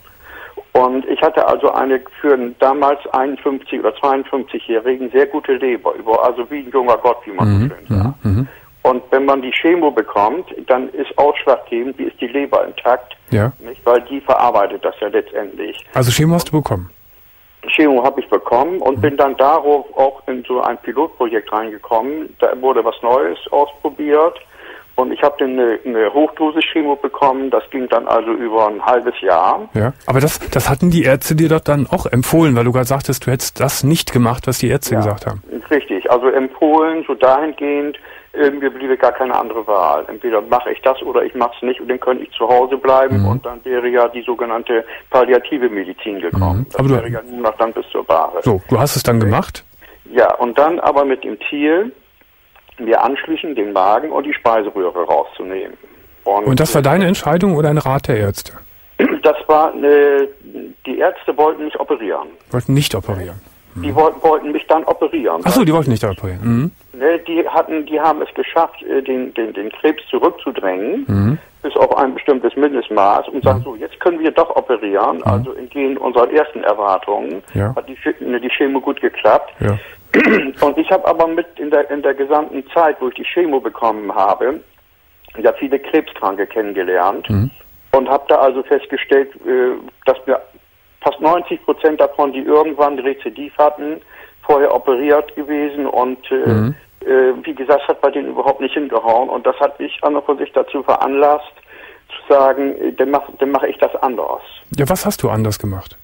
Und ich hatte also eine für einen damals einundfünfzig- oder zweiundfünfzigjährigen sehr gute Leber, über, also wie ein junger Gott, wie man mhm. so schön sagt. Mhm. Und wenn man die Chemo bekommt, dann ist ausschlaggebend, wie ist die Leber intakt, ja. nicht? Weil die verarbeitet das ja letztendlich. Also Chemo hast du bekommen? Chemo habe ich bekommen und mhm. bin dann darauf auch in so ein Pilotprojekt reingekommen. Da wurde was Neues ausprobiert. Und ich habe dann eine, eine Hochdosis-Chemo bekommen, das ging dann also über ein halbes Jahr. Ja, aber das, das hatten die Ärzte dir doch dann auch empfohlen, weil du gerade sagtest, du hättest das nicht gemacht, was die Ärzte ja, gesagt haben. Richtig, also empfohlen, so dahingehend, äh, mir bliebe gar keine andere Wahl. Entweder mache ich das oder ich mache es nicht, und dann könnte ich zu Hause bleiben, mhm. und dann wäre ja die sogenannte palliative Medizin gekommen. Mhm. Das aber wäre du, ja nur noch dann bis zur Bahre. So, du hast es dann gemacht? Ja, und dann aber mit dem Ziel, mir anschließend den Magen und die Speiseröhre rauszunehmen. Und, und das war deine Entscheidung oder ein Rat der Ärzte? Das war, äh, die Ärzte wollten mich operieren. Wollten nicht operieren? Mhm. Die wollten, wollten mich dann operieren. Ach so, die wollten nicht operieren. Mhm. Ne, die hatten, die haben es geschafft, den, den, den Krebs zurückzudrängen, mhm. bis auf ein bestimmtes Mindestmaß, und sagen, mhm. so, jetzt können wir doch operieren. Mhm. Also entgegen unseren ersten Erwartungen ja. hat die, die Chemo gut geklappt. Ja. Und ich habe aber mit in der in der gesamten Zeit, wo ich die Chemo bekommen habe, ja viele Krebskranke kennengelernt, mhm. und habe da also festgestellt, äh, dass mir fast neunzig Prozent davon, die irgendwann Rezidiv hatten, vorher operiert gewesen, und äh, mhm. äh, wie gesagt, hat bei denen überhaupt nicht hingehauen, und das hat mich an und für sich dazu veranlasst, zu sagen, äh, dann mache dann mach ich das anders. Ja, was hast du anders gemacht?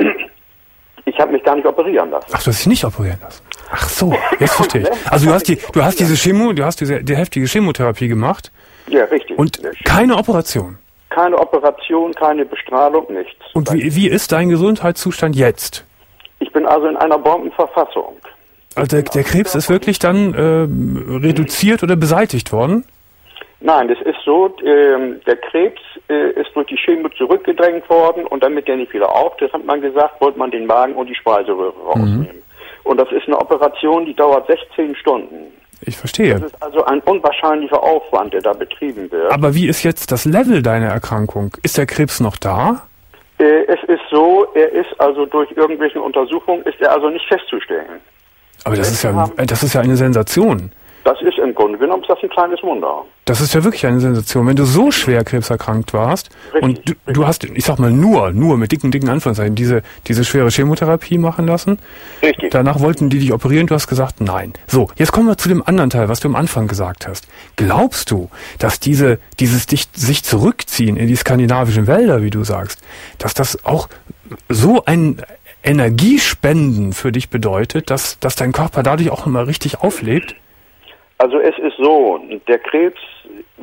Ich habe mich gar nicht operieren lassen. Ach, du hast dich nicht operieren lassen? Ach so, jetzt verstehe ich. Also du hast die, du hast diese Chemo, du hast diese die heftige Chemotherapie gemacht. Ja, richtig. Und keine Operation? Keine Operation, keine Bestrahlung, nichts. Und wie, wie ist dein Gesundheitszustand jetzt? Ich bin also in einer Bombenverfassung. Also der, der Krebs ist wirklich dann äh, reduziert oder beseitigt worden? Nein, das ist so, äh, der Krebs äh, ist durch die Chemo zurückgedrängt worden, und damit der nicht wieder auftritt, hat man gesagt, wollte man den Magen und die Speiseröhre rausnehmen. Mhm. Und das ist eine Operation, die dauert sechzehn Stunden. Ich verstehe. Das ist also ein unwahrscheinlicher Aufwand, der da betrieben wird. Aber wie ist jetzt das Level deiner Erkrankung? Ist der Krebs noch da? Äh, es ist so, er ist also durch irgendwelche Untersuchungen, ist er also nicht festzustellen. Aber das ist ja, das ist ja eine Sensation. Das ist im Grunde genommen ist das ein kleines Wunder. Das ist ja wirklich eine Sensation. Wenn du so schwer krebserkrankt warst, richtig, und du, richtig. du hast, ich sag mal nur, nur mit dicken, dicken Anführungszeichen, diese, diese schwere Chemotherapie machen lassen. Richtig. Danach wollten die dich operieren, du hast gesagt, nein. So, jetzt kommen wir zu dem anderen Teil, was du am Anfang gesagt hast. Glaubst du, dass diese, dieses dich, sich zurückziehen in die skandinavischen Wälder, wie du sagst, dass das auch so ein Energiespenden für dich bedeutet, dass, dass dein Körper dadurch auch immer richtig auflebt? Also es ist so, der Krebs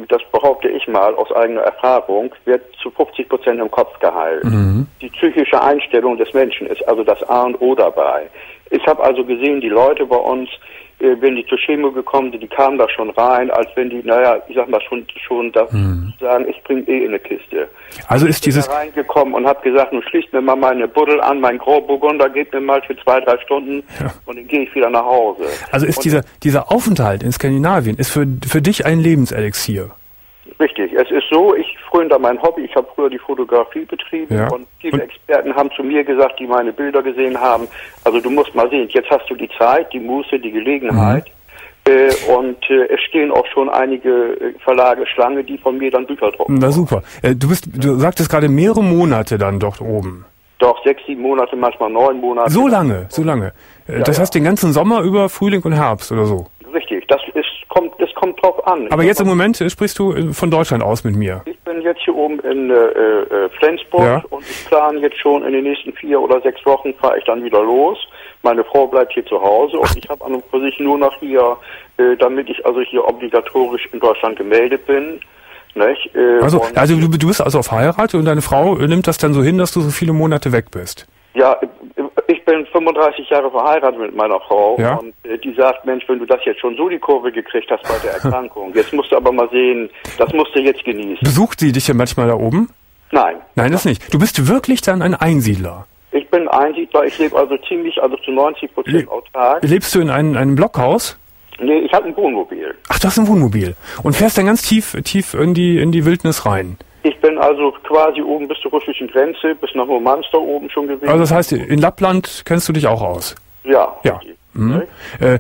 das behaupte ich mal aus eigener Erfahrung, wird zu fünfzig Prozent im Kopf geheilt. Mhm. Die psychische Einstellung des Menschen ist also das A und O dabei. Ich habe also gesehen, die Leute bei uns, äh, wenn die zur Chemo gekommen sind, die kamen da schon rein, als wenn die, naja, ich sag mal, schon schon da mhm. sagen, ich bringe eh in eine Kiste. Also ist dieses... Ich bin da reingekommen und habe gesagt, nun schließt mir mal meine Buddel an, mein Grauburgunder, gebt mir mal für zwei, drei Stunden ja. und dann gehe ich wieder nach Hause. Also ist und dieser dieser Aufenthalt in Skandinavien, ist für für dich ein Lebenselixier? Richtig, es ist so, ich fröne mein Hobby, ich habe früher die Fotografie betrieben ja. und viele Experten haben zu mir gesagt, die meine Bilder gesehen haben, also du musst mal sehen, jetzt hast du die Zeit, die Muße, die Gelegenheit mhm. äh, und äh, es stehen auch schon einige äh, Verlage Schlange, die von mir dann Bücher drucken. Na super, äh, du bist, du sagtest gerade mehrere Monate dann dort oben. Doch, sechs, sieben Monate, manchmal neun Monate. So lange, so lange. Äh, ja, das ja. heißt den ganzen Sommer über Frühling und Herbst oder so? Richtig, das ist kommt, das kommt drauf an. Aber jetzt im Moment äh, sprichst du von Deutschland aus mit mir. Ich bin jetzt hier oben in äh, äh, Flensburg ja. und ich plane jetzt schon in den nächsten vier oder sechs Wochen fahre ich dann wieder los. Meine Frau bleibt hier zu Hause und Ach. ich habe an und für sich nur noch hier, äh, damit ich also hier obligatorisch in Deutschland gemeldet bin. Nicht? Äh, also also du, du bist also verheiratet und deine Frau nimmt das dann so hin, dass du so viele Monate weg bist? Ja, ich bin fünfunddreißig Jahre verheiratet mit meiner Frau ja? und äh, die sagt, Mensch, wenn du das jetzt schon so die Kurve gekriegt hast bei der Erkrankung, jetzt musst du aber mal sehen, das musst du jetzt genießen. Besucht sie dich ja manchmal da oben? Nein. Nein, das nicht. Du bist wirklich dann ein Einsiedler? Ich bin Einsiedler, ich lebe also ziemlich, also zu neunzig Prozent Le- autark. Lebst du in einem, einem Blockhaus? Nee, ich habe ein Wohnmobil. Ach, du hast ein Wohnmobil und fährst dann ganz tief tief in die in die Wildnis rein? Ich bin also quasi oben bis zur russischen Grenze, bis nach Murmansk da oben schon gewesen. Also das heißt, in Lappland kennst du dich auch aus? Ja. Ja. Mhm. Äh,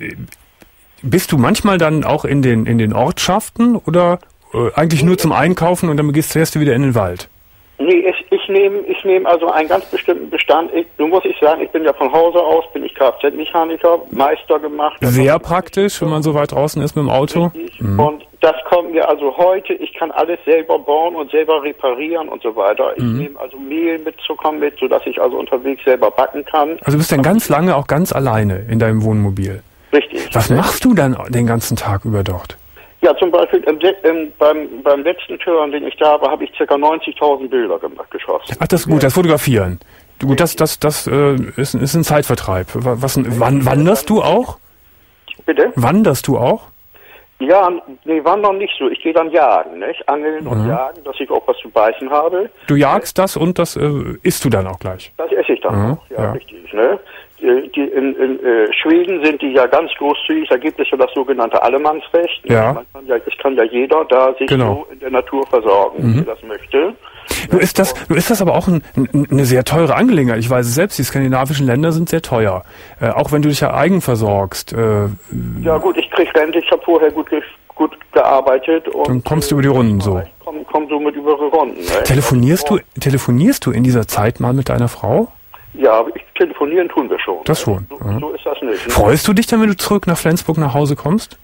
bist du manchmal dann auch in den in den Ortschaften oder äh, eigentlich nur zum Einkaufen und dann gehst du wieder in den Wald? Nee, ich, ich nehme ich nehm also einen ganz bestimmten Bestand. Ich, nun muss ich sagen, ich bin ja von Hause aus, bin ich Kfz-Mechaniker, Meister gemacht. Sehr praktisch, wenn man so weit draußen ist mit dem Auto. Mhm. Und das kommt mir also heute, ich kann alles selber bauen und selber reparieren und so weiter. Ich mhm. nehme also Mehl mit Zucker mit, sodass ich also unterwegs selber backen kann. Also du bist dann ganz lange auch ganz alleine in deinem Wohnmobil? Richtig. Was machst du dann den ganzen Tag über dort? Ja, zum Beispiel im, im, beim, beim letzten Turn, den ich da war, habe ich ca. neunzigtausend Bilder gemacht, geschossen. Ach, das ist gut, das Fotografieren. Gut, das, das, das äh, ist, ist ein Zeitvertreib. Was, wann, wanderst du auch? Bitte? Wanderst du auch? Ja, nee, wandern nicht so. Ich gehe dann jagen, nicht? Angeln und mhm. jagen, dass ich auch was zu beißen habe. Du jagst das und das äh, isst du dann auch gleich? Das esse ich dann mhm. auch, ja, ja, richtig, ne? Die, in in äh, Schweden sind die ja ganz großzügig, da gibt es ja das sogenannte Allemannsrecht. Ja. Man kann ja, es kann ja jeder da sich genau. so in der Natur versorgen, mhm. wie er das möchte. Nun ist das, nun ist das aber auch ein, ein, eine sehr teure Angelegenheit. Ich weiß es selbst, die skandinavischen Länder sind sehr teuer. Äh, auch wenn du dich ja eigen versorgst. Äh, ja gut, ich krieg Rente, ich habe vorher gut, gut gearbeitet. Und dann kommst du über die Runden so. Ich komm, komm so mit über die Runden. Ne? Telefonierst du, telefonierst du in dieser Zeit mal mit deiner Frau? Ja, ich, telefonieren tun wir schon. Das schon. So, ja. so ist das nicht. Ne? Freust du dich dann, wenn du zurück nach Flensburg nach Hause kommst?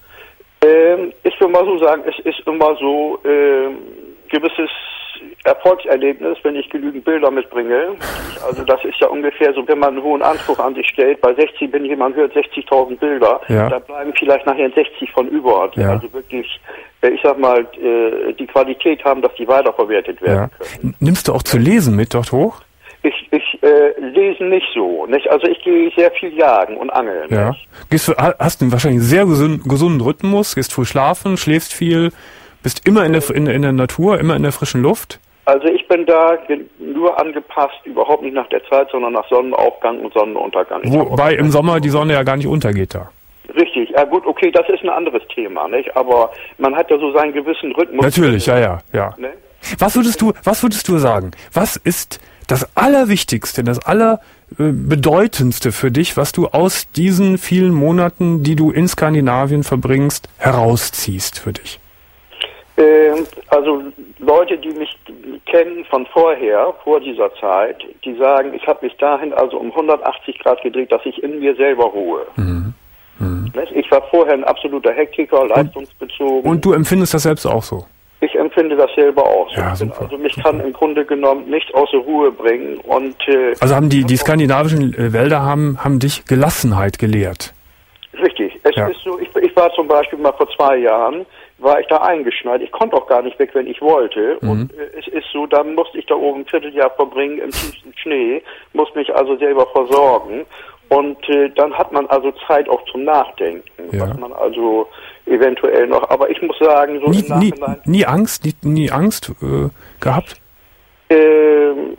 Ähm, ich will mal so sagen, es ist immer so ähm, gewisses Erfolgserlebnis, wenn ich genügend Bilder mitbringe. Also das ist ja ungefähr so, wenn man einen hohen Anspruch an sich stellt. Bei sechzig, wenn jemand hört sechzigtausend Bilder, ja. da bleiben vielleicht nachher sechzig von über, die ja. also wirklich, ich sag mal, die Qualität haben, dass die weiterverwertet werden ja. können. Nimmst du auch zu lesen mit dort hoch? Ich, ich äh, lese nicht so, nicht? Also ich gehe sehr viel jagen und angeln. Ja. Gehst du, hast du wahrscheinlich einen sehr gesund, gesunden Rhythmus, gehst früh schlafen, schläfst viel, bist immer in der, in, in der Natur, immer in der frischen Luft? Also ich bin da nur angepasst, überhaupt nicht nach der Zeit, sondern nach Sonnenaufgang und Sonnenuntergang. Wobei im Sommer die Sonne ja gar nicht untergeht da. Richtig, ja gut, okay, das ist ein anderes Thema, nicht? Aber man hat ja so seinen gewissen Rhythmus. Natürlich, ja, ja, ja. Ne? Was würdest du, was würdest du sagen? Was ist das Allerwichtigste, das Allerbedeutendste für dich, was du aus diesen vielen Monaten, die du in Skandinavien verbringst, herausziehst für dich? Ähm, also Leute, die mich kennen von vorher, vor dieser Zeit, die sagen, ich habe mich dahin also um hundertachtzig Grad gedreht, dass ich in mir selber ruhe. Mhm. Mhm. Ich war vorher ein absoluter Hektiker, leistungsbezogen. Und du empfindest das selbst auch so? Ich empfinde das selber auch so. Ja, super, also mich super. kann im Grunde genommen nichts außer Ruhe bringen. Und äh, also haben die die skandinavischen äh, Wälder haben haben dich Gelassenheit gelehrt. Richtig. Es ja. ist so. Ich, ich war zum Beispiel mal vor zwei Jahren war ich da eingeschneit. Ich konnte auch gar nicht weg, wenn ich wollte. Mhm. Und äh, es ist so, dann musste ich da oben ein Vierteljahr verbringen im tiefsten Schnee, muss mich also selber versorgen. Und äh, dann hat man also Zeit auch zum Nachdenken, ja. was man also eventuell noch, aber ich muss sagen, so nie, im Nachhinein... Nie, nie Angst, nie, nie Angst äh, gehabt? Ähm,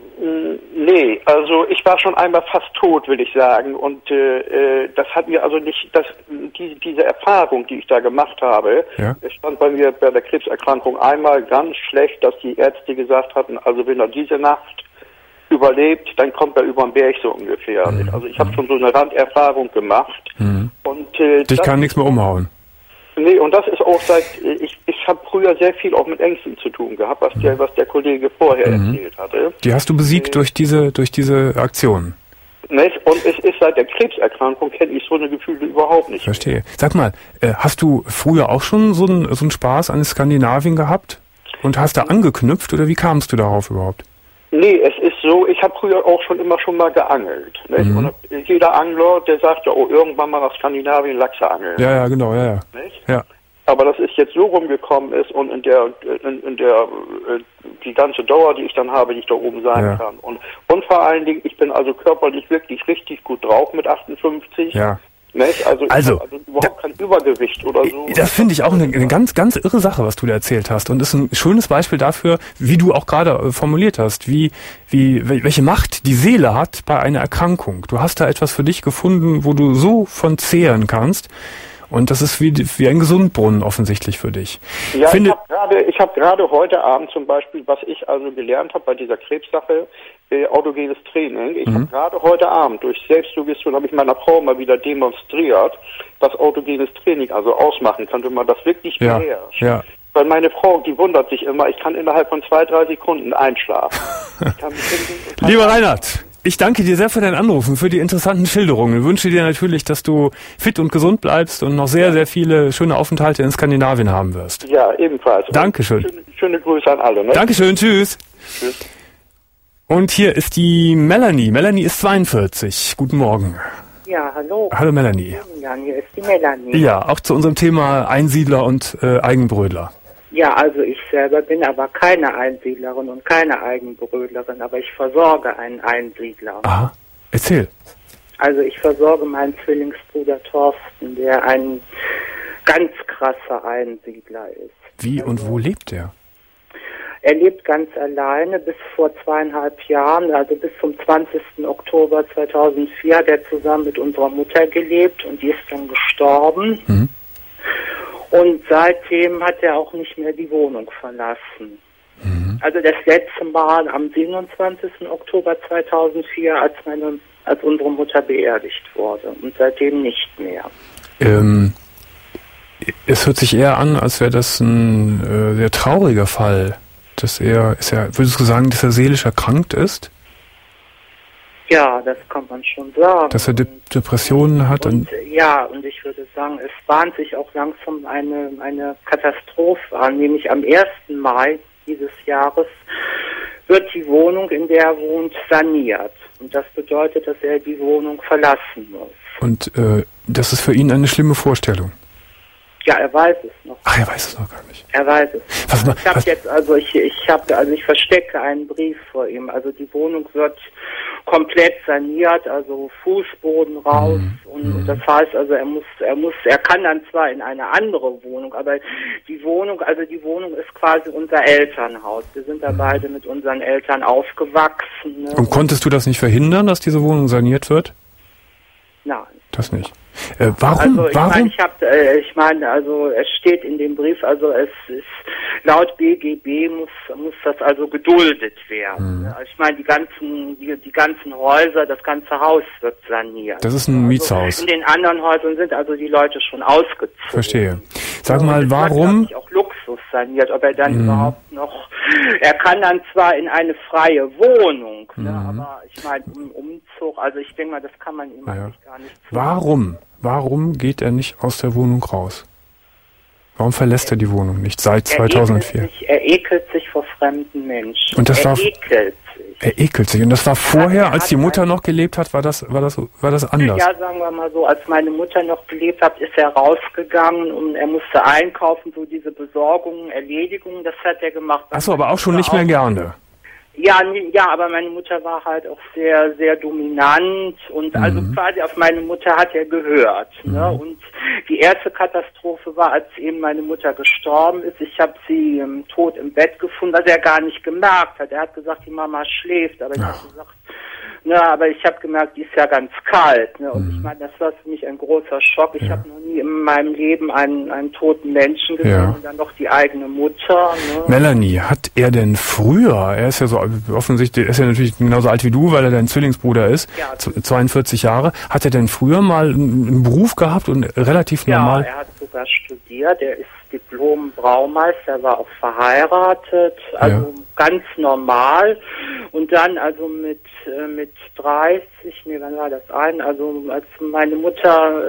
nee, also ich war schon einmal fast tot, will ich sagen, und äh, das hat mir also nicht, das, die, diese Erfahrung, die ich da gemacht habe, ja. es stand bei mir bei der Krebserkrankung einmal ganz schlecht, dass die Ärzte gesagt hatten, also wenn er diese Nacht überlebt, dann kommt er über den Berg so ungefähr. Mhm. Also ich habe schon so eine Randerfahrung gemacht. Mhm. Und äh, dich kann nichts mehr umhauen. Nee, und das ist auch seit, ich, ich habe früher sehr viel auch mit Ängsten zu tun gehabt, was der, was der Kollege vorher mhm. erzählt hatte. Die hast du besiegt äh, durch diese, durch diese Aktion. Nicht? Und es ist seit der Krebserkrankung, kenne ich so eine Gefühle überhaupt nicht. Verstehe. Mehr. Sag mal, äh, hast du früher auch schon so einen so einen Spaß an Skandinavien gehabt? Und hast da angeknüpft oder wie kamst du darauf überhaupt? Nee, es ist so, ich habe früher auch schon immer schon mal geangelt. Nicht? Mhm. Und jeder Angler, der sagt ja, oh, irgendwann mal nach Skandinavien Lachse angeln. Ja, ja, genau, ja, ja. Nicht? Ja. Aber dass es jetzt so rumgekommen ist und in der, in, in der, die ganze Dauer, die ich dann habe, die ich da oben sein ja. kann. Und, und vor allen Dingen, ich bin also körperlich wirklich richtig gut drauf mit achtundfünfzig. Ja. Nicht? Also, ich also, also überhaupt da, kein Übergewicht oder so. Das finde ich auch eine, eine ganz, ganz irre Sache, was du da erzählt hast. Und ist ein schönes Beispiel dafür, wie du auch gerade formuliert hast, wie, wie, welche Macht die Seele hat bei einer Erkrankung. Du hast da etwas für dich gefunden, wo du so von zehren kannst. Und das ist wie, wie ein Gesundbrunnen offensichtlich für dich. Ja, Finde, ich habe gerade, ich habe gerade heute Abend zum Beispiel, was ich also gelernt habe bei dieser Krebssache, äh, autogenes Training. Ich mhm. habe gerade heute Abend durch Selbstsuggestion, habe ich meiner Frau mal wieder demonstriert, was autogenes Training also ausmachen kann, wenn man das wirklich ja, beherrscht. Ja. Weil meine Frau, die wundert sich immer, ich kann innerhalb von zwei, drei Sekunden einschlafen. Ich kann mich kann Lieber Reinhard, ich danke dir sehr für deinen Anruf und für die interessanten Schilderungen. Ich wünsche dir natürlich, dass du fit und gesund bleibst und noch sehr, sehr viele schöne Aufenthalte in Skandinavien haben wirst. Ja, ebenfalls. Dankeschön. Schöne, schöne Grüße an alle. Ne? Dankeschön, tschüss. Tschüss. Und hier ist die Melanie. Melanie ist zweiundvierzig. Guten Morgen. Ja, hallo. Hallo Melanie. Ja, hier ist die Melanie. Ja, auch zu unserem Thema Einsiedler und äh, Eigenbrödler. Ja, also ich selber bin aber keine Einsiedlerin und keine Eigenbrödlerin, aber ich versorge einen Einsiedler. Aha, erzähl. Also ich versorge meinen Zwillingsbruder Thorsten, der ein ganz krasser Einsiedler ist. Wie also, und wo lebt er? Er lebt ganz alleine bis vor zweieinhalb Jahren, also bis zum zwanzigsten Oktober zweitausendvier hat er zusammen mit unserer Mutter gelebt und die ist dann gestorben. Mhm. Und seitdem hat er auch nicht mehr die Wohnung verlassen. Mhm. Also das letzte Mal am siebenundzwanzigsten Oktober zweitausendvier, als meine, als unsere Mutter beerdigt wurde. Und seitdem nicht mehr. Ähm, es hört sich eher an, als wäre das ein äh, sehr trauriger Fall. Dass er, ist er, würdest du sagen, dass er seelisch erkrankt ist? Ja, das kann man schon sagen. Dass er De- Depressionen hat? Und, und, ja, und ich würde sagen, es bahnt sich auch langsam eine, eine Katastrophe an, nämlich am ersten Mai dieses Jahres wird die Wohnung, in der er wohnt, saniert. Und das bedeutet, dass er die Wohnung verlassen muss. Und äh, das ist für ihn eine schlimme Vorstellung? Ja, er weiß es noch. Ach, er weiß es noch gar nicht. Er weiß es. Was, ich habe jetzt, also ich, ich habe, also ich verstecke einen Brief vor ihm. Also die Wohnung wird komplett saniert, also Fußboden raus. Mm, und mm. das heißt, also er muss, er muss, er kann dann zwar in eine andere Wohnung, aber die Wohnung, also die Wohnung ist quasi unser Elternhaus. Wir sind da mm. beide mit unseren Eltern aufgewachsen. Ne? Und konntest du das nicht verhindern, dass diese Wohnung saniert wird? Nein. Das nicht. Äh, warum? Also ich warum? meine, ich habe, äh, ich meine, also es steht in dem Brief, also es ist laut B G B muss muss das also geduldet werden. Hm. Also ich meine, die ganzen die, die ganzen Häuser, das ganze Haus wird saniert. Das ist ein Mietshaus. Also in den anderen Häusern sind also die Leute schon ausgezogen. Verstehe. Sag mal, und warum? Wird, auch Luxus saniert, ob er dann hm. überhaupt noch. Er kann dann zwar in eine freie Wohnung, hm. ne, aber ich meine im Umzug, also ich denke mal, das kann man ihm ja. eigentlich gar nicht. Warum? Warum geht er nicht aus der Wohnung raus? Warum verlässt er die Wohnung nicht seit zweitausendvier? Er ekelt sich, er ekelt sich vor fremden Menschen. Und das er war, ekelt sich. Er ekelt sich. Und das war vorher, ja, als die Mutter noch gelebt hat, war das, war das, war das anders? Ja, sagen wir mal so, als meine Mutter noch gelebt hat, ist er rausgegangen und er musste einkaufen, so diese Besorgungen, Erledigungen, das hat er gemacht. Ach so, aber auch schon nicht mehr gerne. Ja, ja, aber meine Mutter war halt auch sehr, sehr dominant und mhm. also quasi auf meine Mutter hat er gehört. Mhm. Ne? Und die erste Katastrophe war, als eben meine Mutter gestorben ist. Ich habe sie ähm, tot im Bett gefunden, was er gar nicht gemerkt hat. Er hat gesagt, die Mama schläft, aber ich habe gesagt, ne, aber ich habe gemerkt, die ist ja ganz kalt. Ne? Und mhm. ich meine, das war für mich ein großer Schock. Ich ja. habe noch nie in meinem Leben einen, einen toten Menschen gesehen ja. und dann noch die eigene Mutter. Ne? Melanie, hat er denn früher, er ist ja so offensichtlich, er ist ja natürlich genauso alt wie du, weil er dein Zwillingsbruder ist, ja, zweiundvierzig Jahre, hat er denn früher mal einen Beruf gehabt und relativ normal? Ja, er hat sogar studiert, er ist Diplom-Braumeister, war auch verheiratet, also ja. ganz normal. Und dann also mit äh, mit dreißig, nee, wann war das ein? Also als meine Mutter,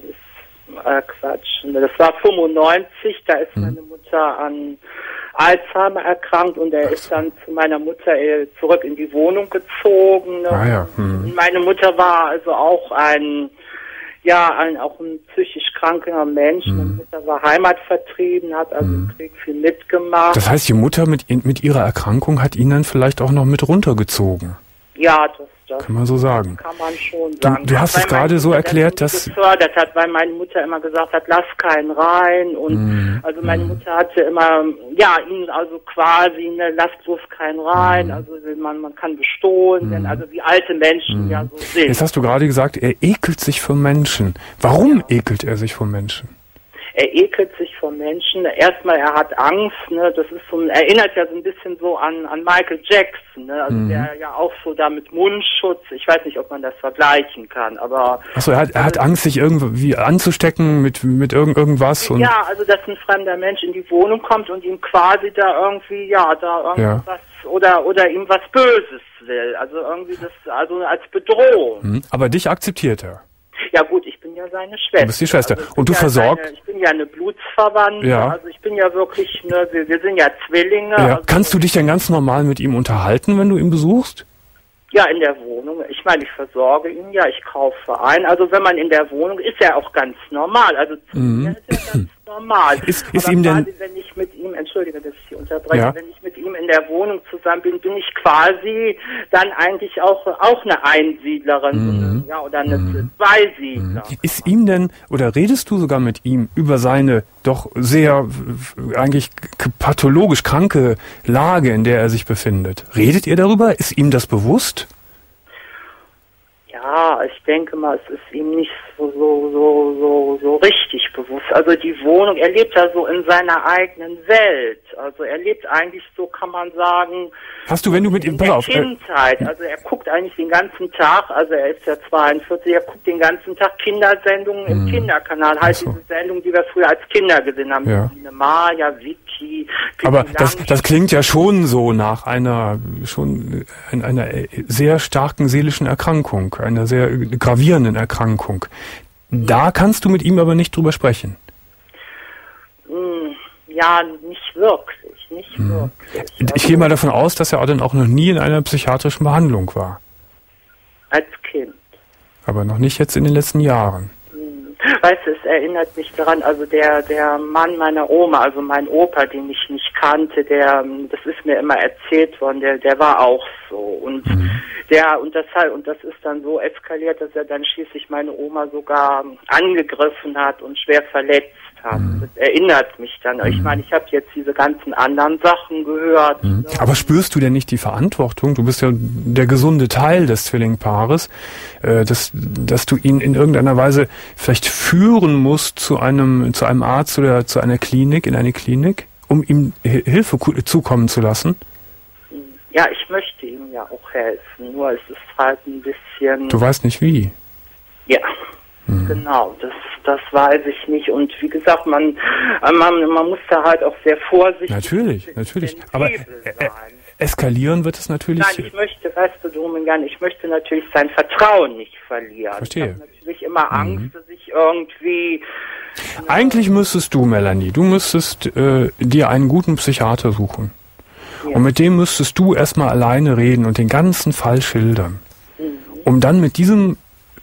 äh, äh, Quatsch, das war fünfundneunzig, da ist mhm. meine Mutter an Alzheimer erkrankt und er ist dann zu meiner Mutter äh, zurück in die Wohnung gezogen. Ne? Ah, ja. mhm. Und meine Mutter war also auch ein Ja, ein, auch ein psychisch kranker Mensch. Mhm. Meine Mutter war heimatvertrieben, hat also mhm. im Krieg viel mitgemacht. Das heißt, die Mutter mit, mit ihrer Erkrankung hat ihn dann vielleicht auch noch mit runtergezogen? Ja, das, das kann man so sagen. Kann man schon sagen. Du, du hast es gerade so erklärt, dass... gefördert hat, weil meine Mutter immer gesagt hat, lass keinen rein. Und mhm. also meine mhm. Mutter hatte immer, ja, ihn also quasi, ne, lass bloß keinen rein. Mhm. Also man, man kann bestohlen, mhm. denn also wie alte Menschen mhm. ja so sind. Jetzt hast du gerade gesagt, er ekelt sich vor Menschen. Warum ja. ekelt er sich vor Menschen? Er ekelt sich vor Menschen. Erstmal, er hat Angst, ne, das ist so, erinnert ja so ein bisschen so an, an Michael Jackson, ne, also mhm. der ja auch so da mit Mundschutz, ich weiß nicht, ob man das vergleichen kann, aber... Achso, er hat, er hat Angst, sich irgendwie anzustecken mit, mit irgend, irgendwas? Und ja, also, dass ein fremder Mensch in die Wohnung kommt und ihm quasi da irgendwie, ja, da irgendwas, ja. oder, oder ihm was Böses will, also irgendwie das, also als Bedrohung. Mhm. Aber dich akzeptiert er? Ja gut, ich bin ja seine Schwester. Du bist die Schwester. Also und du ja versorgst... Seine, ich bin ja eine Blutsverwandte. Ja. Also ich bin ja wirklich, ne, wir, wir sind ja Zwillinge. Ja. Also kannst du dich denn ganz normal mit ihm unterhalten, wenn du ihn besuchst? Ja, in der Wohnung. Ich meine, ich versorge ihn ja, ich kaufe ein. Also wenn man in der Wohnung ist, er auch ganz normal. Also zu mhm. mir ist er ganz normal. Ist, ist Aber ihm denn... wenn ich mit ihm, entschuldige, dass ich Sie unterbreche, ja. wenn ich mit ihm in der Wohnung zusammen bin, bin ich quasi dann eigentlich auch auch eine Einsiedlerin, mhm. ja, oder eine mhm. Zweisiedler. Ist ihm denn, oder redest du sogar mit ihm über seine doch sehr eigentlich pathologisch kranke Lage, in der er sich befindet? Redet ihr darüber? Ist ihm das bewusst? Ja, ich denke mal, es ist ihm nicht so, so, so, so, so richtig bewusst. Also die Wohnung, er lebt ja so in seiner eigenen Welt. Also er lebt eigentlich so, kann man sagen, hast du, wenn du mit ihm, pass auf, Kindheit. Also er guckt eigentlich den ganzen Tag, also er ist ja zweiundvierzig, er guckt den ganzen Tag Kindersendungen im hm. Kinderkanal. Halt so. Diese Sendungen, die wir früher als Kinder gesehen haben. Ja. Maya, Vicky, aber das, das klingt ja schon so nach einer, schon einer sehr starken seelischen Erkrankung, einer sehr gravierenden Erkrankung. Da kannst du mit ihm aber nicht drüber sprechen. Ja, nicht wirklich, nicht hm. wirklich. Ich also, gehe mal davon aus, dass er dann auch noch nie in einer psychiatrischen Behandlung war. Als Kind. Aber noch nicht jetzt in den letzten Jahren. Weißt du, es erinnert mich daran, also der der Mann meiner Oma, also mein Opa, den ich nicht kannte, der, das ist mir immer erzählt worden, der der war auch so und mhm. der und das und das ist dann so eskaliert, dass er dann schließlich meine Oma sogar angegriffen hat und schwer verletzt hat. Mhm. Das erinnert mich dann. Ich meine, ich habe jetzt diese ganzen anderen Sachen gehört. Mhm. Ne? Aber spürst du denn nicht die Verantwortung? Du bist ja der gesunde Teil des Zwillingpaares, äh, dass dass du ihn in irgendeiner Weise vielleicht führen musst zu einem zu einem Arzt oder zu einer Klinik, in eine Klinik, um ihm Hilfe zukommen zu lassen? Ja, ich möchte ihm ja auch helfen, nur es ist halt ein bisschen... Du weißt nicht wie? Ja, mhm. genau, das das weiß ich nicht. Und wie gesagt, man, man, man muss da halt auch sehr vorsichtig sein. Natürlich, natürlich. Aber äh, äh, eskalieren wird es natürlich... Nein, ich möchte, weißt du, Domingan, ich möchte natürlich sein Vertrauen nicht verlieren. Verstehe. Ich habe natürlich immer Angst, mhm. dass ich irgendwie... Eigentlich müsstest du, Melanie, du müsstest äh, dir einen guten Psychiater suchen. Ja. Und mit dem müsstest du erstmal alleine reden und den ganzen Fall schildern. Mhm. Um dann mit diesem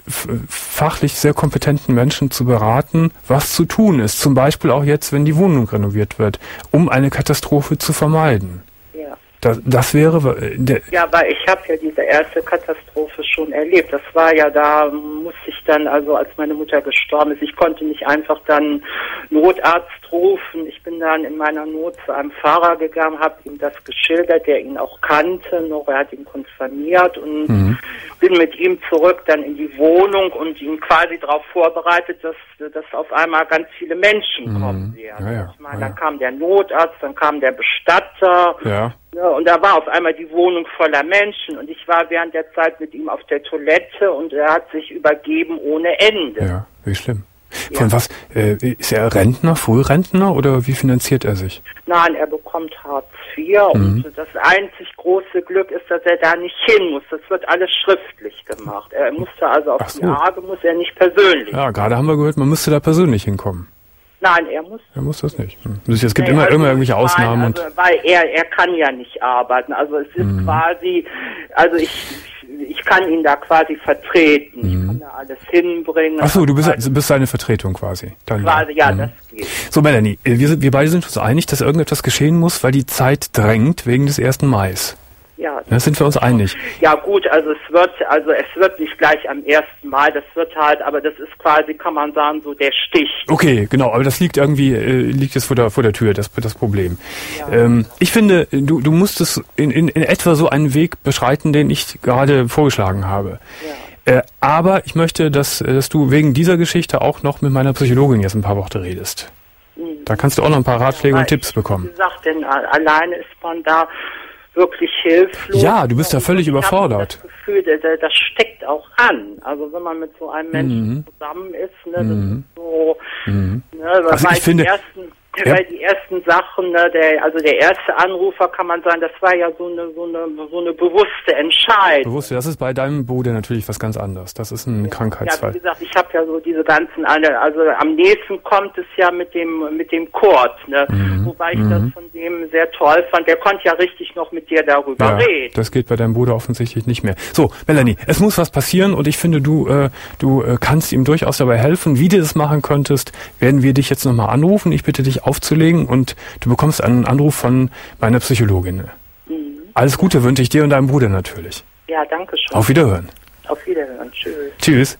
fachlich sehr kompetenten Menschen zu beraten, was zu tun ist. Zum Beispiel auch jetzt, wenn die Wohnung renoviert wird, um eine Katastrophe zu vermeiden. Ja. Das, das wäre... Der ja, weil ich habe ja diese erste Katastrophe schon erlebt. Das war ja, da musste ich dann, also als meine Mutter gestorben ist, ich konnte nicht einfach dann Notarzt rufen. Ich bin dann in meiner Not zu einem Pfarrer gegangen, habe ihm das geschildert, der ihn auch kannte, noch er hat ihn konfirmiert und mhm. bin mit ihm zurück dann in die Wohnung und ihn quasi darauf vorbereitet, dass, dass auf einmal ganz viele Menschen mhm. kommen werden. Ja, ja. Ich meine, ja. dann kam der Notarzt, dann kam der Bestatter. Ja. Ja, und da war auf einmal die Wohnung voller Menschen und ich war während der Zeit mit ihm auf der Toilette und er hat sich übergeben ohne Ende. Ja, wie schlimm. Von ja. was, äh, ist er Rentner, Frührentner oder wie finanziert er sich? Nein, er bekommt Hartz vier mhm. und das einzig große Glück ist, dass er da nicht hin muss. Das wird alles schriftlich gemacht. Er musste also auf Ach so. die Arge, muss er nicht persönlich. Ja, gerade haben wir gehört, man müsste da persönlich hinkommen. Nein, er muss. Er muss das nicht. Hm. Es gibt nee, immer, also immer irgendwelche Ausnahmen. Nein, also, und weil er, er kann ja nicht arbeiten. Also es ist mhm. quasi, also ich, ich kann ihn da quasi vertreten. Mhm. Ich kann da alles hinbringen. Ach so, du bist, du bist seine Vertretung quasi. Dann, quasi, ja, mhm. das geht. So, Melanie, wir, wir beide sind uns einig, dass irgendetwas geschehen muss, weil die Zeit drängt wegen des ersten Mai. Ja, das sind wir uns einig. Ja gut, also es wird, also es wird nicht gleich am ersten Mal, das wird halt, aber das ist quasi, kann man sagen, so der Stich. Okay, genau, aber das liegt irgendwie, äh, liegt jetzt vor der, vor der Tür, das, das Problem. Ja. Ähm, ich finde, du, du musstest in, in, in etwa so einen Weg beschreiten, den ich gerade vorgeschlagen habe. Ja. Äh, aber ich möchte, dass, dass du wegen dieser Geschichte auch noch mit meiner Psychologin jetzt ein paar Worte redest. Mhm. Da kannst du auch noch ein paar Ratschläge ja, und Tipps bekommen. Wie gesagt, denn alleine ist man da wirklich hilflos. Ja, du bist da völlig ich überfordert. Ich habe das Gefühl, das, das steckt auch an. Also wenn man mit so einem Menschen mhm. zusammen ist, ne, das mhm. ist so, mhm. ne, also ich finde, ersten, ja. weil die ersten Sachen, ne, der, also der erste Anrufer, kann man sagen, das war ja so eine, so eine, so eine bewusste Entscheidung. Bewusste, das ist bei deinem Bruder natürlich was ganz anderes. Das ist ein ja. Krankheitsfall. Ja, wie gesagt, ich habe ja so diese ganzen, alle, also am nächsten kommt es ja mit dem, mit dem Kurt, ne, mhm. wobei ich mhm. das von dem sehr toll fand. Der konnte ja richtig noch mit dir darüber ja, reden. Das geht bei deinem Bruder offensichtlich nicht mehr. So, Melanie, es muss was passieren und ich finde, du, äh, du äh, kannst ihm durchaus dabei helfen. Wie du das machen könntest, werden wir dich jetzt nochmal anrufen. Ich bitte dich aufzulegen und du bekommst einen Anruf von meiner Psychologin. Mhm. Alles Gute wünsche ich dir und deinem Bruder natürlich. Ja, danke schön. Auf Wiederhören. Auf Wiederhören. Tschüss. Tschüss.